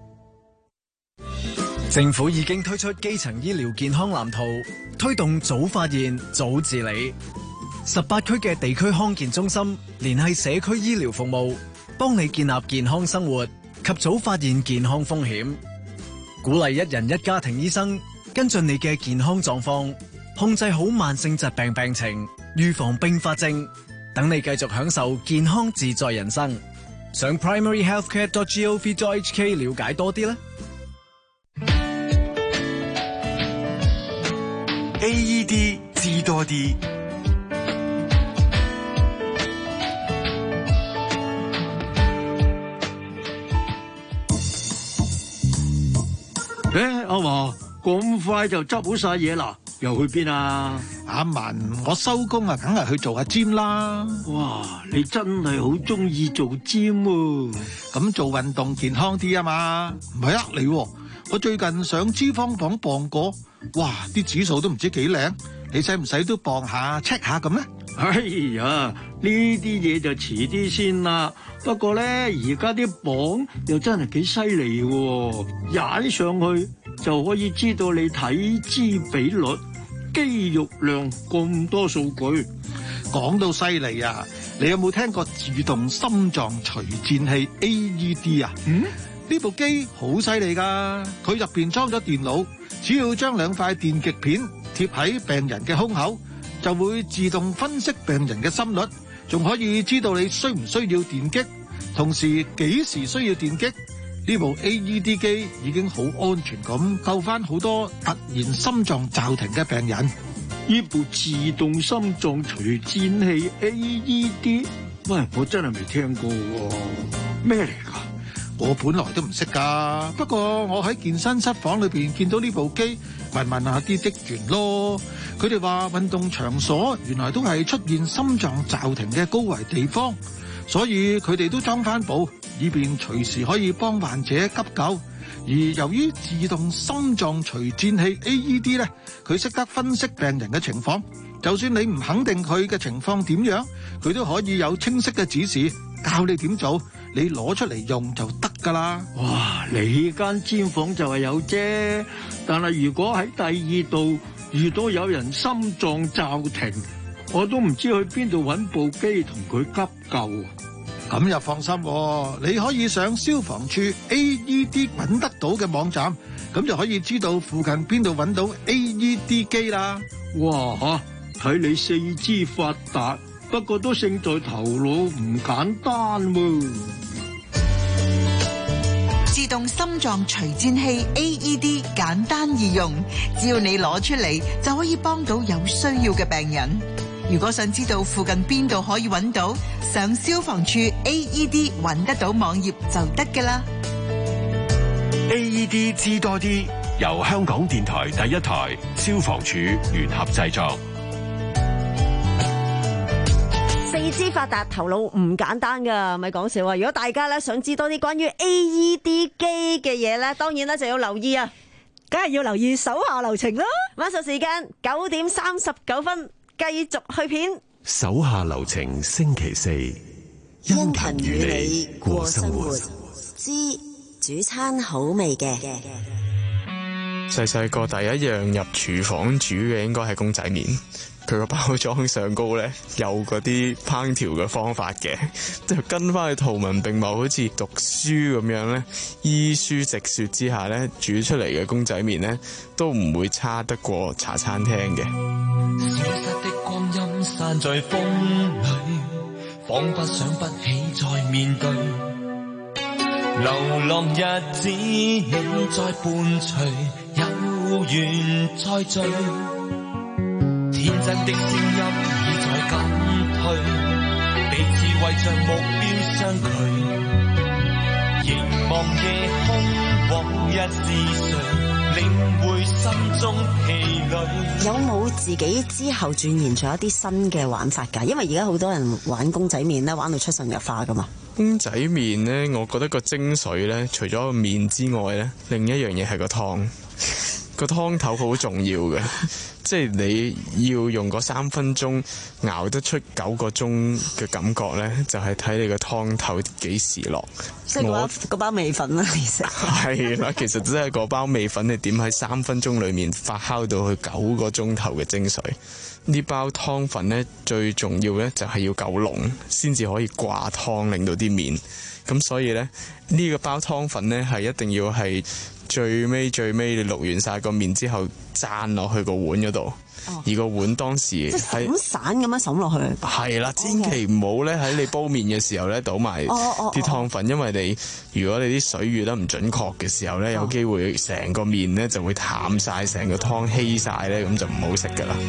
政府已經推出基層醫療健康藍圖，推動早發現、早治理。十八區嘅地區康健中心聯繫社區醫療服務，幫你建立健康生活及早發現健康風險。鼓勵一人一家庭醫生跟進你嘅健康狀況，控制好慢性疾病病情，預防併發症，等你繼續享受健康自在人生。上 primary healthcare dot gov dot h k 了解多啲啦。 A E D 知多啲。 誒，阿華咁快就執好晒嘢啦，又去邊啊？ 阿文，我收工啊，梗係去做下 gym 啦。 哇，你真係好中意做 gym 喎！ 咁做運動健康啲啊嘛，唔係呃你喎。我最近上脂肪磅磅過，哇，啲指數都唔知幾靚，你使唔使都磅下 check 下咁咧？ 哎呀，呢啲嘢就遲啲先啦。不過咧，而家啲磅又真係幾犀利喎，踩上去就可以知道你體脂比率、肌肉量咁多數據。 講到犀利啊！你有冇聽過自動心臟除顫器 A E D 啊？嗯，呢部機好犀利噶，佢入邊裝咗電腦，只要將兩塊電極片貼喺病人嘅胸口，就會自動分析病人嘅心率，仲可以知道你需唔需要電擊，同時幾時需要電擊。呢部 A E D 機已經好安全咁救翻好多突然心臟驟停嘅病人。 呢部自動心臟除顫器 A E D， 喂，我真係未聽過喎，咩嚟㗎？ 我本來都唔識㗎，不過我喺健身室房裏邊見到呢部機，問問下啲職員咯。佢哋話運動場所原來都係出現心臟驟停嘅高危地方，所以佢哋都裝翻部，以便隨時可以幫患者急救。而由於自動心臟除顫器 A E D 咧，佢識得分析病人嘅情況，就算你唔肯定佢嘅情況點樣，佢都可以有清晰嘅指示，教你點做，你攞出嚟用就得㗎啦。 哇！你間尖房就係有啫，但係如果喺第二度遇到有人心臟驟停，我都唔知去邊度揾部機同佢急救。 咁又放心喎，你可以上消防處 A E D 揾得到嘅網站，咁就可以知道附近邊度揾到 A E D 機啦。 哇！睇你四肢發達，不過都勝在頭腦唔簡單喎。 自自動心臟除顫器 A E D 簡單易用，只要你攞出嚟就可以幫到有需要嘅病人。如果想知道附近邊度可以揾到，上消防處 A E D 揾得到網頁就得㗎啦。 A E D 知多啲，由香港電台第一台、消防處聯合製作。 四肢發達，頭腦唔簡單噶，咪講笑啊！如果大家咧想知多啲關於 A E D 機嘅嘢咧，當然咧就要留意啊， 梗係要留意手下留情啦。 馬上時間九點三十九分，繼續去片。 手下留情，星期四，殷勤與你過生活。 知煮餐好味嘅。 細細個第一樣入廚房煮嘅應該係公仔麵。佢個包裝上高咧有嗰啲烹調嘅方法嘅，就跟翻去圖文並茂，好似讀書咁樣咧，依書直說之下咧，煮出嚟嘅公仔麵咧都唔會差得過茶餐廳嘅。 消失的光陰散在風裏，彷彿想不起再面對，流浪日子你在伴隨，有緣再聚。天真的聲音已在減退，彼此為着目標相距。凝望夜空，往日是誰，領會心中疲累。 有冇自己之後鑽研咗一啲新嘅玩法㗎？因為而家好多人玩公仔麵咧，玩到出神入化㗎嘛。 公仔麵咧，我覺得個精髓咧，除咗個麵之外咧，另一樣嘢係個湯。個湯頭好重要嘅，即係你要用嗰三分鐘熬得出九個鐘嘅感覺咧，就係睇你個湯頭幾時落。 即係嗰嗰包味粉啦，其實係啦，其實真係嗰包味粉，你點喺三分鐘裡面發酵到去九個鐘頭嘅精髓。呢包湯粉咧，最重要咧就係要夠濃，先至可以掛湯，令到啲麵。咁所以咧，呢個包湯粉咧係一定要係最尾最尾你淥完晒個麵之後，灒落去個碗嗰度。哦、而個碗當時係咁散咁樣滲落去。 係啦，千祈唔好咧喺你煲麵嘅時候咧倒埋啲湯粉，因為你如果你啲水遇得唔準確嘅時候咧，有機會成個麵咧就會淡晒，成個湯稀晒咧，咁就唔好食噶啦。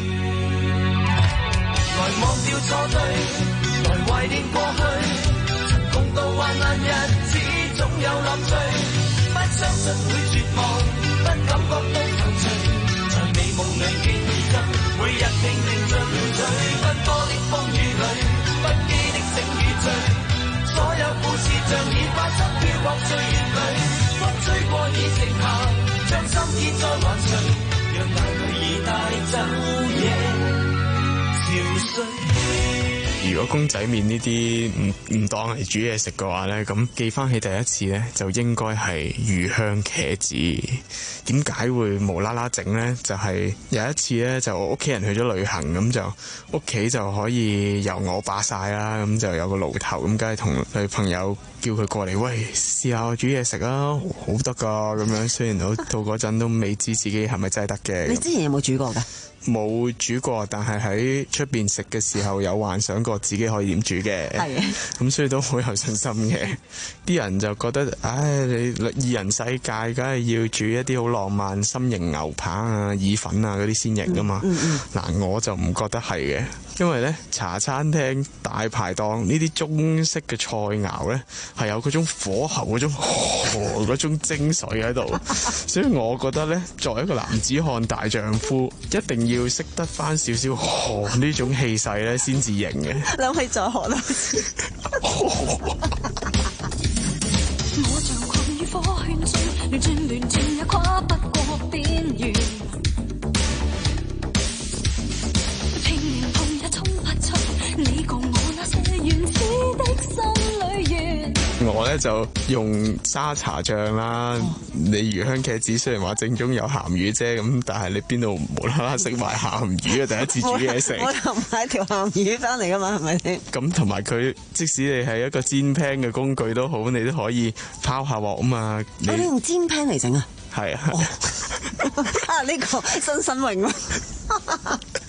來忘掉錯對，來懷念過去，曾共度患難日子總有樂趣，不相信會絕望，不感覺到頭緒，在美夢裏競爭，每日拼命進取，奔波的風雨裏，不羈的醒與醉，所有故事像已發生飄泊歲月裏，風吹過已成夏，將心意再還誰，讓眼淚已帶走夜。 如果公仔麵呢啲唔唔當係煮嘢食嘅話呢，咁記翻起第一次呢，就應該係魚香茄子。點解會無啦啦整呢？就係、是、有一次呢，就屋企人去咗旅行，咁就屋企就可以由我霸晒啦，咁就有個爐頭，咁梗係同女朋友叫佢過嚟，喂，試下我煮嘢食啊，好得噶咁樣。雖然到到嗰陣都未知自己係咪真係得嘅。 你之前有冇煮過㗎？ 冇煮過，但係喺出邊食嘅時候有幻想過自己可以點煮嘅，咁所以都好有信心嘅。啲人就覺得，唉，你二人世界梗係要煮一啲好浪漫心形牛扒啊、意粉啊嗰啲先型噶嘛。嗱、嗯嗯，我就唔覺得係嘅，因為呢茶餐廳大排檔呢啲中式嘅菜肴呢，係有嗰種火候嗰種嗰、哦、種精髓喺度，所以我覺得呢，作為一個男子漢大丈夫，一定要要識得翻少少河呢種氣勢咧，先至型嘅。 諗起再學啦。 我像困於火圈中，亂轉亂轉也跨不過邊緣。拼命碰也衝不出你共我那些原始的心裏緣。 我咧就用沙茶醬啦，哦、你魚香茄子雖然話正宗有鹹魚啫，咁但係你邊度無啦啦食埋鹹魚啊？第一次煮嘢食， 我又買條鹹魚翻嚟噶嘛，係咪先？咁同埋佢，即使你係一個煎 pan 嘅工具都好，你都可以拋下鑊啊嘛。你、 哦、你用煎 pan 嚟整啊？ 係啊。哦、啊呢、這個新新穎啊！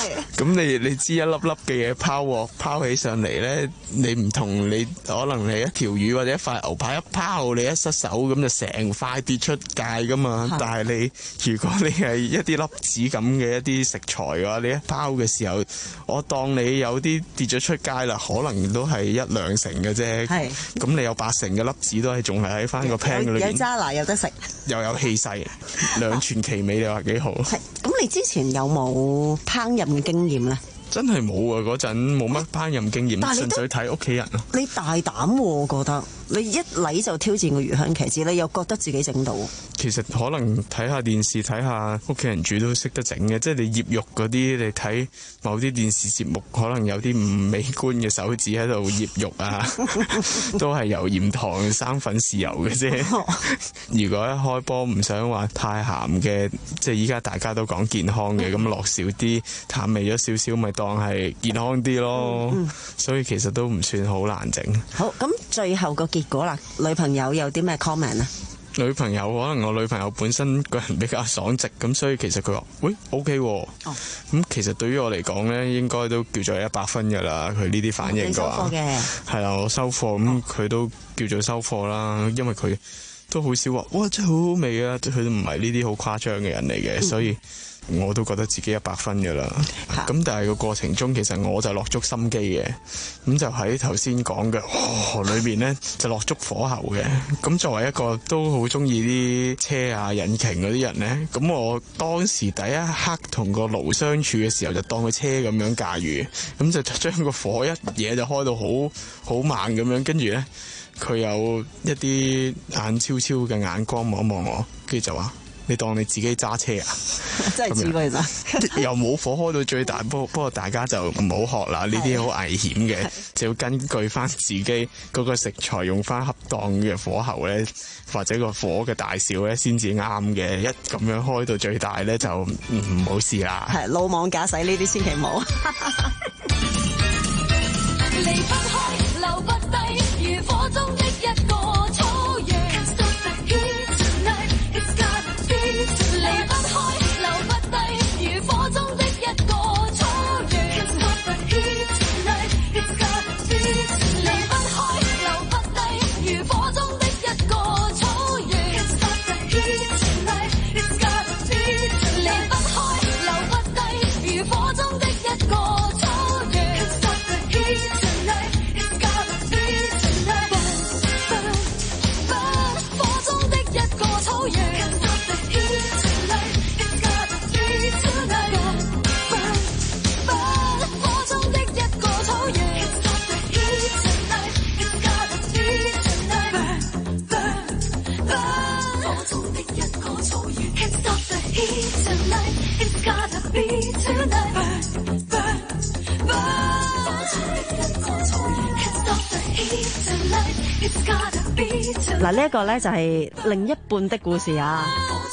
咁你你知一粒粒嘅嘢拋鑊拋起上嚟咧，你唔同你可能你一條魚或者一塊牛排一拋，你一失手咁就成塊跌出界噶嘛。但係你如果你係一啲粒子咁嘅一啲食材嘅話，你一拋嘅時候，我當你有啲跌咗出街啦，可能都係一兩成嘅啫。係，咁你有八成嘅粒子都係仲係喺翻個 pan 裏邊。 有揸拿有得食， 又有氣勢，兩全其美，你話幾好？ 係，咁你之前有冇烹飪嘅經驗咧？ 真係冇啊！嗰陣冇乜烹飪經驗，純粹睇屋企人咯。 你大膽喎，我覺得你一嚟就挑戰個魚香茄子，你又覺得自己整到。 其實可能睇下電視，睇下屋企人煮都識得整嘅，即係你醃肉嗰啲，你睇某啲電視節目，可能有啲唔美觀嘅手指喺度醃肉啊，都係由鹽糖、生粉、豉油嘅啫。如果一開波唔想話太鹹嘅，即係依家大家都講健康嘅，咁落少啲淡味咗少少，咪當係健康啲咯。嗯嗯、所以其實都唔算好難整。 好，咁最後個結果啦，女朋友有啲咩 comment 啊？ 女朋友可能我女朋友本身個人比較爽直，咁所以其實佢話喂 OK 喎，咁、哦、其實對於我嚟講咧，應該都叫做一百分噶啦。佢呢啲反應嘅話，係啦，我收貨，咁佢都叫做收貨啦。因為佢都好少話哇真係好好味啊，佢都唔係呢啲好誇張嘅人嚟嘅，嗯、所以我都覺得自己一百分噶啦。咁、嗯、但係個過程中，其實我就落足心機嘅，咁就喺頭先講嘅河裏面呢，就落足火候嘅。咁作為一個都好中意啲車啊引擎嗰啲人呢，咁我當時第一刻同個爐相處嘅時候，就當佢車咁樣駕馭，咁就將個火一嘢就開到好好猛咁樣，跟住呢，佢有一啲眼超超嘅眼光望一望我，跟住就話：你當你自己揸車啊？ 真係似佢咋？ 又冇火開到最大，不過不過大家就唔好學啦，呢啲好危險嘅，就要根據翻自己嗰個食材用翻恰當嘅火候咧，或者個火嘅大小咧，先至啱嘅。一咁樣開到最大咧，就唔好試啦。 係魯莽駕駛呢啲千祈唔好。 離不開，留不低，如火中的一個草原。離不開，留不低，如火中的一個草原。離不開，留不低，如火中的一個草原。離不開，留不低，如火中的一個草原。火中的一個草原。 嗱，呢一個咧就係另一半的故事啊！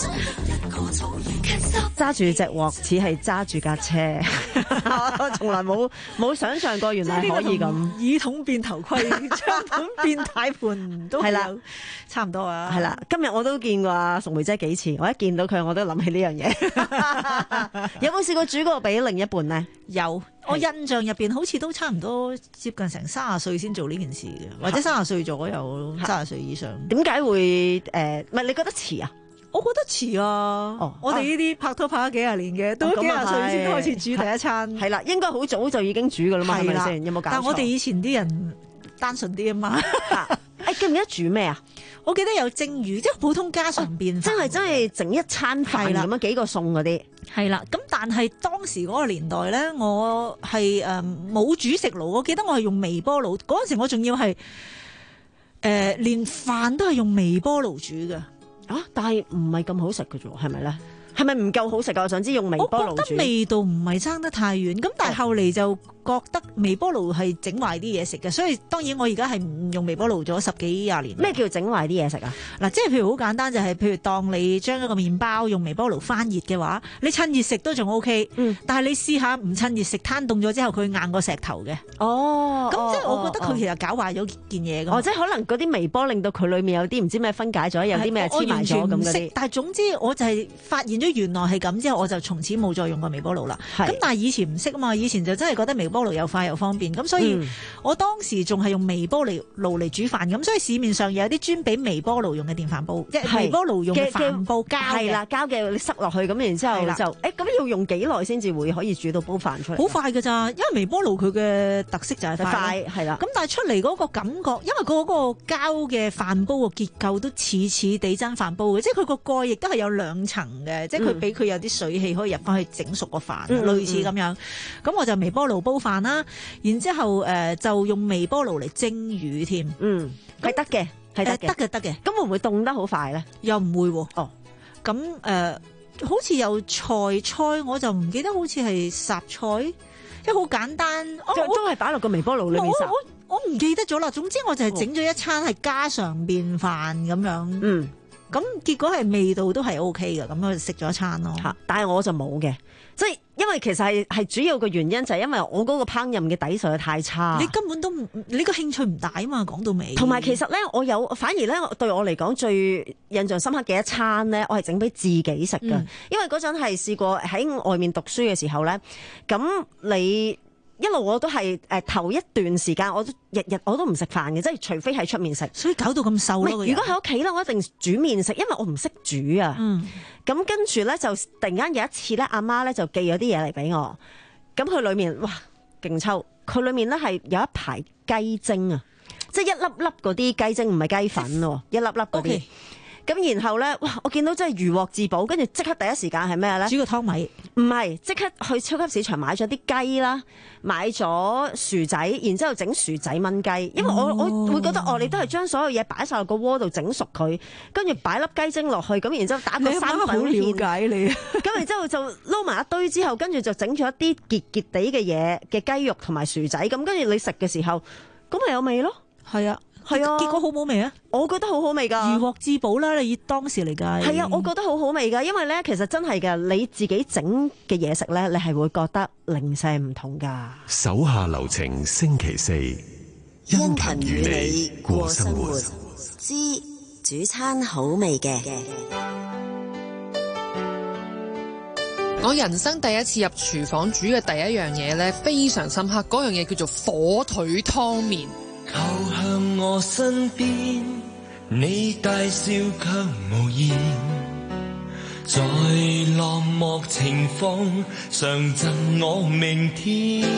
揸住隻鑊似係揸住架車，我從來冇冇想象過原來可以咁。 耳筒變頭盔，槍筒變軚盤都係啦，差唔多啊。 係啦，今日我都見過阿淑梅姐幾次，我一見到佢我都諗起呢樣嘢。有冇試過煮過俾另一半呢？ 有，我印象入邊好似都差唔多接近成三十歲先做呢件事嘅，或者三十歲左右，三十歲以上。 點解會誒？唔、呃、係你覺得遲啊？ 我覺得遲啊！哦、我哋呢啲拍拖拍咗幾廿年嘅，都幾廿歲先開始煮第一餐。 係啦，應該好早就已經煮噶啦嘛，係咪先？有冇搞錯？ 但我哋以前啲人單純啲啊嘛。 誒，記唔記得煮咩啊？ 我記得有蒸魚，即係普通家常便飯， 真係真係整一餐飯咁樣幾個餸嗰啲。 係啦，咁但係當時嗰個年代咧，我係誒冇煮食爐，我記得我係用微波爐。嗰陣時我仲要係誒、呃、連飯都係用微波爐煮嘅。 啊！但係唔係咁好食嘅啫，係咪咧？係咪唔夠好食啊？我想知用微波爐煮。 我覺得味道唔係爭得太遠，咁但係後嚟就覺得微波爐係整壞啲嘢食嘅，所以當然我而家係唔用微波爐咗十幾廿年。 咩叫整壞啲嘢食啊？ 嗱，即係譬如好簡單，就係、是、譬如當你將一個麵包用微波爐翻熱嘅話，你趁熱食都仲 O K。嗯。但係你試下唔趁熱食，攤凍咗之後，佢硬過石頭嘅。哦。咁即係我覺得佢其實搞壞咗件嘢㗎。 哦，即係可能嗰啲微波令到佢裡面有啲唔知咩分解咗，有啲咩黐埋咗咁嗰啲。 但係總之我就係發現咗咗原來係咁之後，我就從此冇再用過微波爐啦。咁但係以前唔識啊嘛，以前就真係覺得微波爐又快又方便，咁所以我當時仲係用微波爐爐嚟煮飯，咁所以市面上有啲專俾微波爐用嘅電飯煲，即係微波爐用嘅飯煲膠嘅， 係啦，膠嘅你塞落去咁，然之後就誒咁要用幾耐先至會可以煮到煲飯出嚟？ 好快㗎咋，因為微波爐佢嘅特色就係快， 係啦。 咁但係出嚟嗰個感覺，因為佢嗰個膠嘅飯煲個結構都似似地真飯煲嘅，即係佢個蓋亦都係有兩層嘅，嗯、即係佢俾佢有啲水氣可以入翻去整熟個飯，嗯、類似咁樣。咁、嗯、我就微波爐煲飯啦，然之後誒、呃、就用微波爐嚟蒸魚添。嗯， 係得嘅，係得嘅， 得嘅，得嘅。 咁會唔會凍得好快咧？ 又唔會喎。 哦， 咁誒、呃，好似有菜菜，我就唔記得好似係雜菜，即係好簡單， 就都係擺落個微波爐裏面烚。 我唔記得咗啦，總之我就係整咗一餐係家常便飯咁樣，嗯，咁結果係味道都係 O K 嘅，咁我就食咗一餐咯。 嚇，但係我就冇嘅，即係因為其實係係主要嘅原因就係因為我嗰個烹飪嘅底實在太差， 你根本都唔，你個興趣唔大啊嘛，講到尾。 同埋其實咧，我有反而咧對我嚟講最印象深刻嘅一餐咧，我係整俾自己食㗎，嗯、因為嗰陣係試過喺外面讀書嘅時候咧，咁你。一路我都係誒、呃、頭一段時間，我都日日我都唔食飯嘅，即係除非喺出面食， 所以搞到咁瘦咯。 如果喺屋企咧，我一定煮麵食，因為我唔識煮啊。嗯，咁跟住咧就突然間有一次咧，阿媽咧就寄咗啲嘢嚟俾我，咁佢裡面哇勁抽，佢裡面咧係有一排雞精啊，即係一粒粒嗰啲雞精，唔係雞粉喎，一粒粒嗰啲。Okay. 咁然後咧，哇！我見到真係如獲至寶，跟住即刻第一時間係咩咧？ 煮個湯米？ 唔係，即刻去超級市場買咗啲雞啦，買咗薯仔，然之後整薯仔炆雞。因為我、哦、我會覺得哦，你都係將所有嘢擺晒落個鍋度整熟佢，跟住擺粒雞精落去，咁然之後打個三粉芡。你好了解你。咁然之後就撈埋一堆之後，跟住就整咗一啲結結地嘅嘢嘅雞肉同埋薯仔。咁跟住你食嘅時候，咁咪有味咯。 係啊。 係啊， 結果好冇味啊！ 我覺得好好味㗎， 如獲至寶啦！你以當時嚟計， 係啊，我覺得好好味㗎，因為咧，其實真係㗎，你自己整嘅嘢食咧，你係會覺得零舍唔同㗎。 手下留情，星期四，殷勤與你過生活， 之煮餐好味嘅。 我人生第一次入廚房煮嘅第一樣嘢咧，非常深刻，嗰樣嘢叫做火腿湯麵。 靠向我身邊，你大笑卻無言，在落寞情況上贈我明天，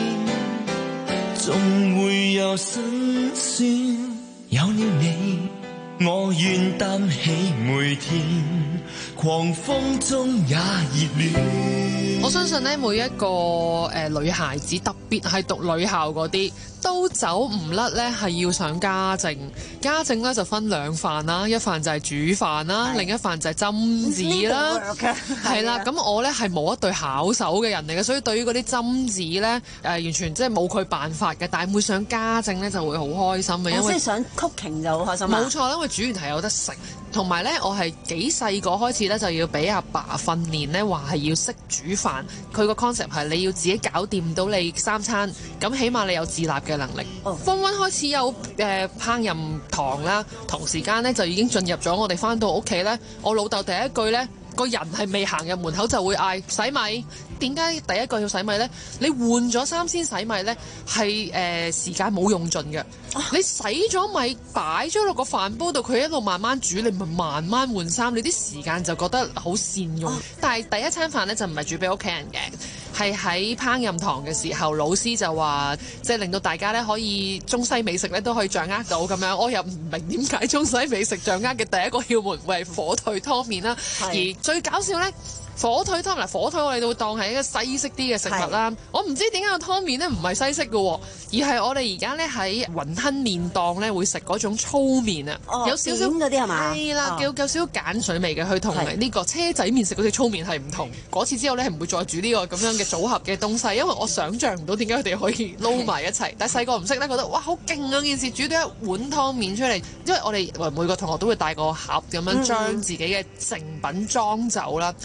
總會有辛酸，有了你，我願擔起每天，狂風中也熱戀。 我相信咧，每一個誒、呃、女孩子，特別係讀女校嗰啲，都走唔甩咧，係要上家政。家政咧就分兩飯啦，一飯就係煮飯啦，另一飯就係針子啦。係啦，咁我咧係冇一對巧手嘅人嚟嘅，所以對於嗰啲針子咧，誒、呃、完全即係冇佢辦法嘅。但係每上家政咧就會好開心嘅，因為即係想 cooking 就好開心。 冇錯，因為煮完係有得食。同埋咧，我係幾細個開始咧就要俾阿爸訓練咧，話係要識煮飯。佢個 concept 係你要自己搞掂到你三餐，咁起碼你有自立嘅能力。Form One開始有誒、呃、烹飪堂啦，同時間咧就已經進入咗我哋返到屋企咧，我老豆第一句咧，個人係未行入門口就會嗌洗米。點解第一個要洗米呢？你換咗衫先洗米呢，係誒、呃、時間冇用盡嘅。啊、你洗咗米擺咗落個飯煲度，佢一路慢慢煮，你咪慢慢換衫，你啲時間就覺得好善用。啊、但係第一餐飯呢，就唔係煮俾屋企人嘅，係喺烹飪堂嘅時候，老師就話即係令到大家呢可以中西美食呢都可以掌握到咁樣。我又唔明點解中西美食掌握嘅第一個竅門會係火腿湯麵啦，是而最搞笑呢。火腿湯嗱，火腿我哋都會當係一個西式啲嘅食物啦。是我唔知點解個湯麵咧唔係西式嘅，而係我哋而家咧喺雲吞麵檔咧會食嗰種粗麵啊， 哦、 有少少嗰啲係嘛？ 係啦，有有少少鹼水味嘅，佢同呢個車仔麵食嗰啲粗麵係唔同。嗰次之後咧係唔會再煮呢個咁樣嘅組合嘅東西，因為我想像唔到點解佢哋可以撈埋一齊。是但係細個唔識咧，覺得哇好勁啊！件事煮到一碗湯麵出嚟，因為我哋每個同學都會帶個盒咁樣將自己嘅成品裝走啦，因為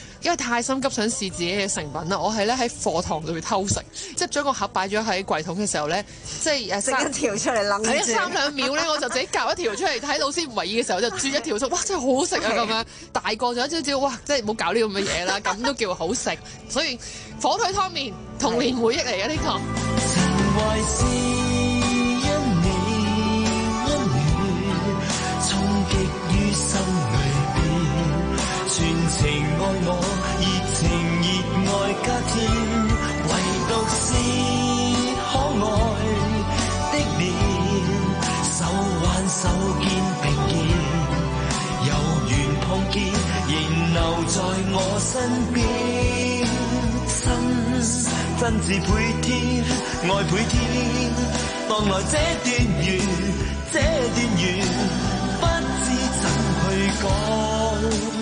太心急想試自己嘅成品啦，我係咧喺課堂度偷食，即係將個盒擺咗喺櫃桶嘅時候咧，即係誒食一條出嚟擸住， 係啊三兩秒咧我就自己夾一條出嚟，睇老師唔為意嘅時候就啜一條出，哇真係好好食啊咁樣。大個咗少少，哇真係唔好搞呢咁嘅嘢啦，咁都叫好食。所以火腿湯麵童年回憶嚟嘅呢個。 全情愛我，熱情熱愛加添，唯獨是可愛的臉，手挽手肩並肩，有緣碰見，仍留在我身邊，心真摯倍添，愛倍添，當來這段緣，這段緣，不知怎去講。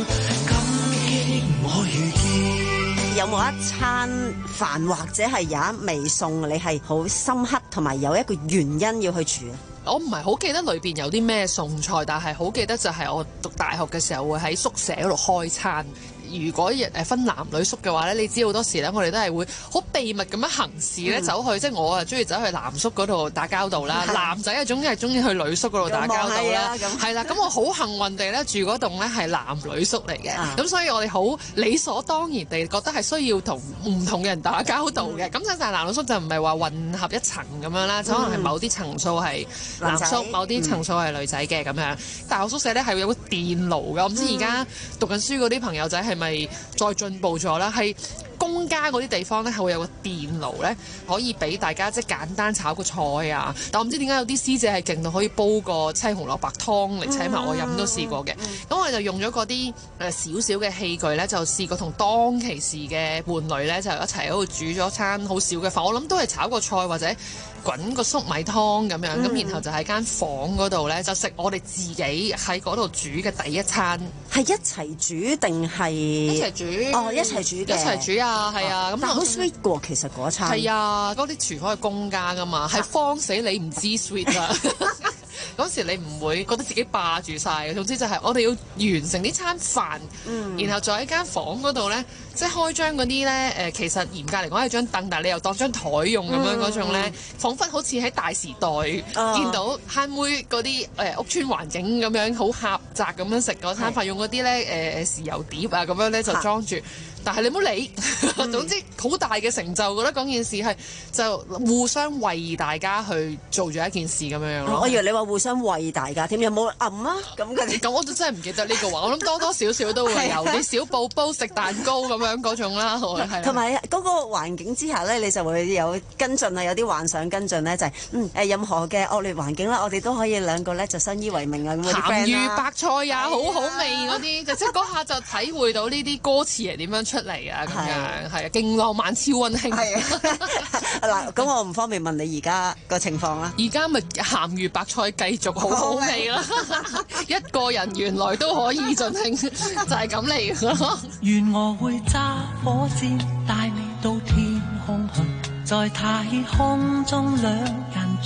有冇一餐飯或者係有一味餸你係好深刻，同埋有一個原因要去煮？ 我唔係好記得裏邊有啲咩餸菜，但係好記得就係我讀大學嘅時候會喺宿舍嗰度開餐。如果誒分男女宿嘅話咧，你知好多時咧，我哋都係會好秘密咁樣行事咧，走去、嗯、即係我啊中意走去男宿嗰度打交道啦，男仔啊總係中意去女宿嗰度打交道啦，係啦。咁我好幸運地咧住嗰棟咧係男女宿嚟嘅，咁、嗯、所以我哋好理所當然地覺得係需要同唔同嘅人打交道嘅。咁、嗯、但係男女宿就唔係話混合一層咁樣啦，就、嗯、可能係某啲層數係男宿，嗯、某啲層數係女仔嘅咁樣。大學宿舍咧係有個電爐㗎，我唔知而家讀緊書嗰啲朋友仔係咪再進步咗啦？係公家嗰啲地方咧係會有個電爐咧，可以俾大家即係簡單炒個菜啊。但我唔知點解有啲師姐係勁到可以煲個青紅蘿蔔湯嚟請埋我飲，都試過嘅。咁、嗯嗯、我哋就用咗嗰啲誒少少嘅器具咧，就試過同當其時嘅伴侶咧就一齊喺度煮咗餐好少嘅飯。我諗都係炒個菜或者滾個粟米湯咁樣，咁、嗯、然後就喺間房嗰度咧就食我哋自己喺嗰度煮嘅第一餐。 係一齊煮定係一齊煮？ 哦，一齊煮嘅，一齊煮啊，係啊。咁、哦、但係好 sweet 喎，其實嗰餐係啊，嗰啲廚房係公家噶嘛，係慌死你唔知 sweet 啊！嗰時你唔會覺得自己霸住晒嘅，總之就係我哋要完成呢餐飯，嗯、然後再喺間房嗰度咧，即係開張嗰啲咧誒，其實嚴格嚟講係張凳，但係你又當張台用咁樣嗰種咧，彷彿好似喺大時代、哦、見到慳妹嗰啲誒屋村環境咁樣好狹窄咁樣食嗰餐飯，用嗰啲咧誒豉油碟啊咁樣咧就裝住。但係你唔好理，嗯、總之好大嘅成就，覺得嗰件事係就互相為大家去做咗一件事咁樣樣咯。 我以為你話互相為大家添，有冇暗啊？咁嘅咁我都真係唔記得呢個話，我諗多多少少都會有啲小布煲食蛋糕咁樣嗰種啦，係。 同埋嗰個環境之下咧，你就會有跟進啊，有啲幻想跟進咧，就係、是、嗯誒任何嘅惡劣環境啦，我哋都可以兩個咧就相依為命啊咁嗰啲 friend 啦。鹹魚白菜呀，好好味嗰啲，就即係嗰下就體會到呢啲歌詞係點樣出嚟啊，咁樣係啊，勁浪漫超溫馨。係嗱，咁我唔方便問你而家個情況啦。 而家咪鹹魚白菜繼續好好味啦，一個人原來都可以盡興，就係咁嚟嘅。 願我會揸火箭帶你到天空去，在太空中兩人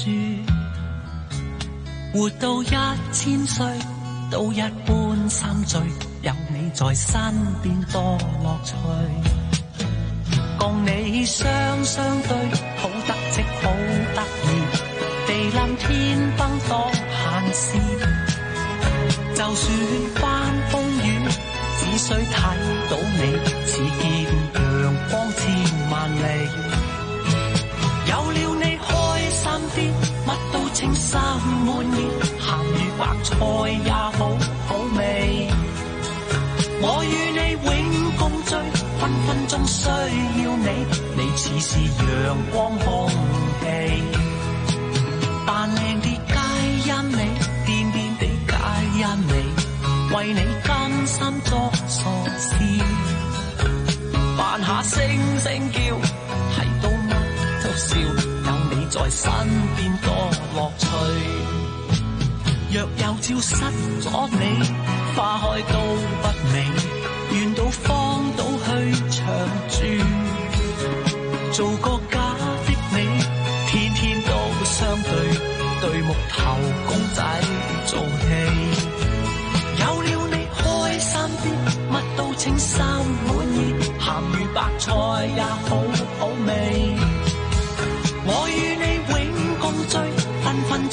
住，活到一千歲都一般心醉，有你在身邊多樂趣，共你雙雙對，好得戚好得意，地冧天崩當閒事，就算翻風雨，只需睇到你，似見陽光千萬里，有了你開心啲，乜都稱心滿意，鹹魚白菜也好好味，我與你永共聚，分分鐘需要你，你似是陽光空氣，扮靚啲皆因你，癲癲地皆因你，為你甘心作傻事，扮下聲聲叫，睇到乜都笑，有你在身邊多樂趣，若有朝失咗你，花開都不美，願到荒島去長住，做個假的你，天天都相對，對木頭公仔做戲，有了你開心啲，乜都稱心滿意。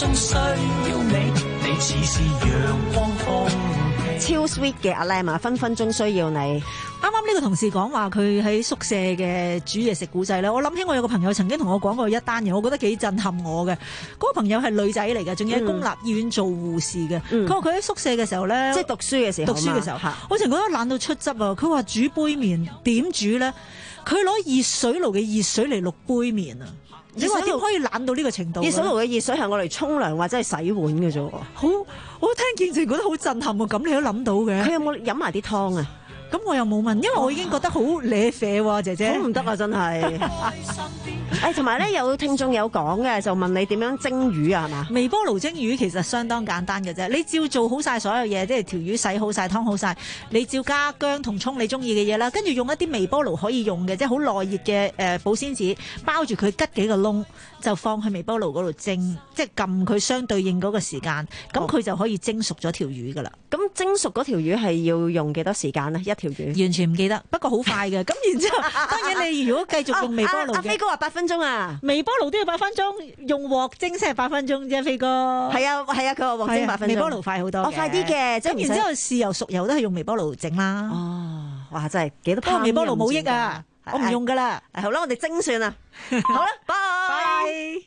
中需要你，你似是陽光空氣。 超 sweet 嘅阿 Lam 啊，分分鐘需要你。 啱啱呢個同事講話佢喺宿舍嘅煮嘢食古仔咧，我諗起我有個朋友曾經同我講過一單嘢，我覺得幾震撼我嘅。嗰、那個朋友係女仔嚟嘅，仲要喺公立醫院做護士嘅。佢話佢喺宿舍嘅時候咧， 即係讀書嘅時候， 讀書嘅時候，我成日覺得懶到出汁啊！佢話煮杯麵點煮咧？佢攞熱水爐嘅熱水嚟淥杯麵啊！你話點可以懶到呢個程度？ 熱水爐嘅熱水係我嚟沖涼或者係洗碗嘅啫。 好，我聽見就覺得好震撼喎！咁你都諗到嘅？ 佢有冇飲埋啲湯啊？ 咁我又冇問，因為我已經覺得好瀨啡喎，姐姐。 好唔得啊，真係。誒，同埋咧有聽眾有講嘅，就問你點樣蒸魚啊？係嘛？ 微波爐蒸魚其實相當簡單嘅啫，你照做好晒所有嘢，即係條魚洗好晒、湯好晒，你照加薑同葱你中意嘅嘢啦，跟住用一啲微波爐可以用嘅，即係好耐熱嘅誒保鮮紙包住佢，吉幾個窿就放去微波爐嗰度蒸，即係撳佢相對應嗰個時間，咁佢就可以蒸熟咗條魚噶啦。 咁蒸熟嗰條魚係要用幾多時間呢？一條魚完全唔記得，不過好快嘅。咁然之後，當然你如果繼續用微波爐嘅， 阿飛哥話八分鐘啊， 微波爐都要八分鐘，用鑊蒸先係八分鐘啫，飛哥。 係啊係啊，佢話鑊蒸八分鐘， 微波爐快好多嘅。 哦，快啲嘅，即係然之後豉油熟油都係用微波爐整啦。 哦，哇，真係幾多烹飪。 微波爐冇益啊，我唔用噶啦。 好啦，我哋蒸算啦。好啦，拜拜。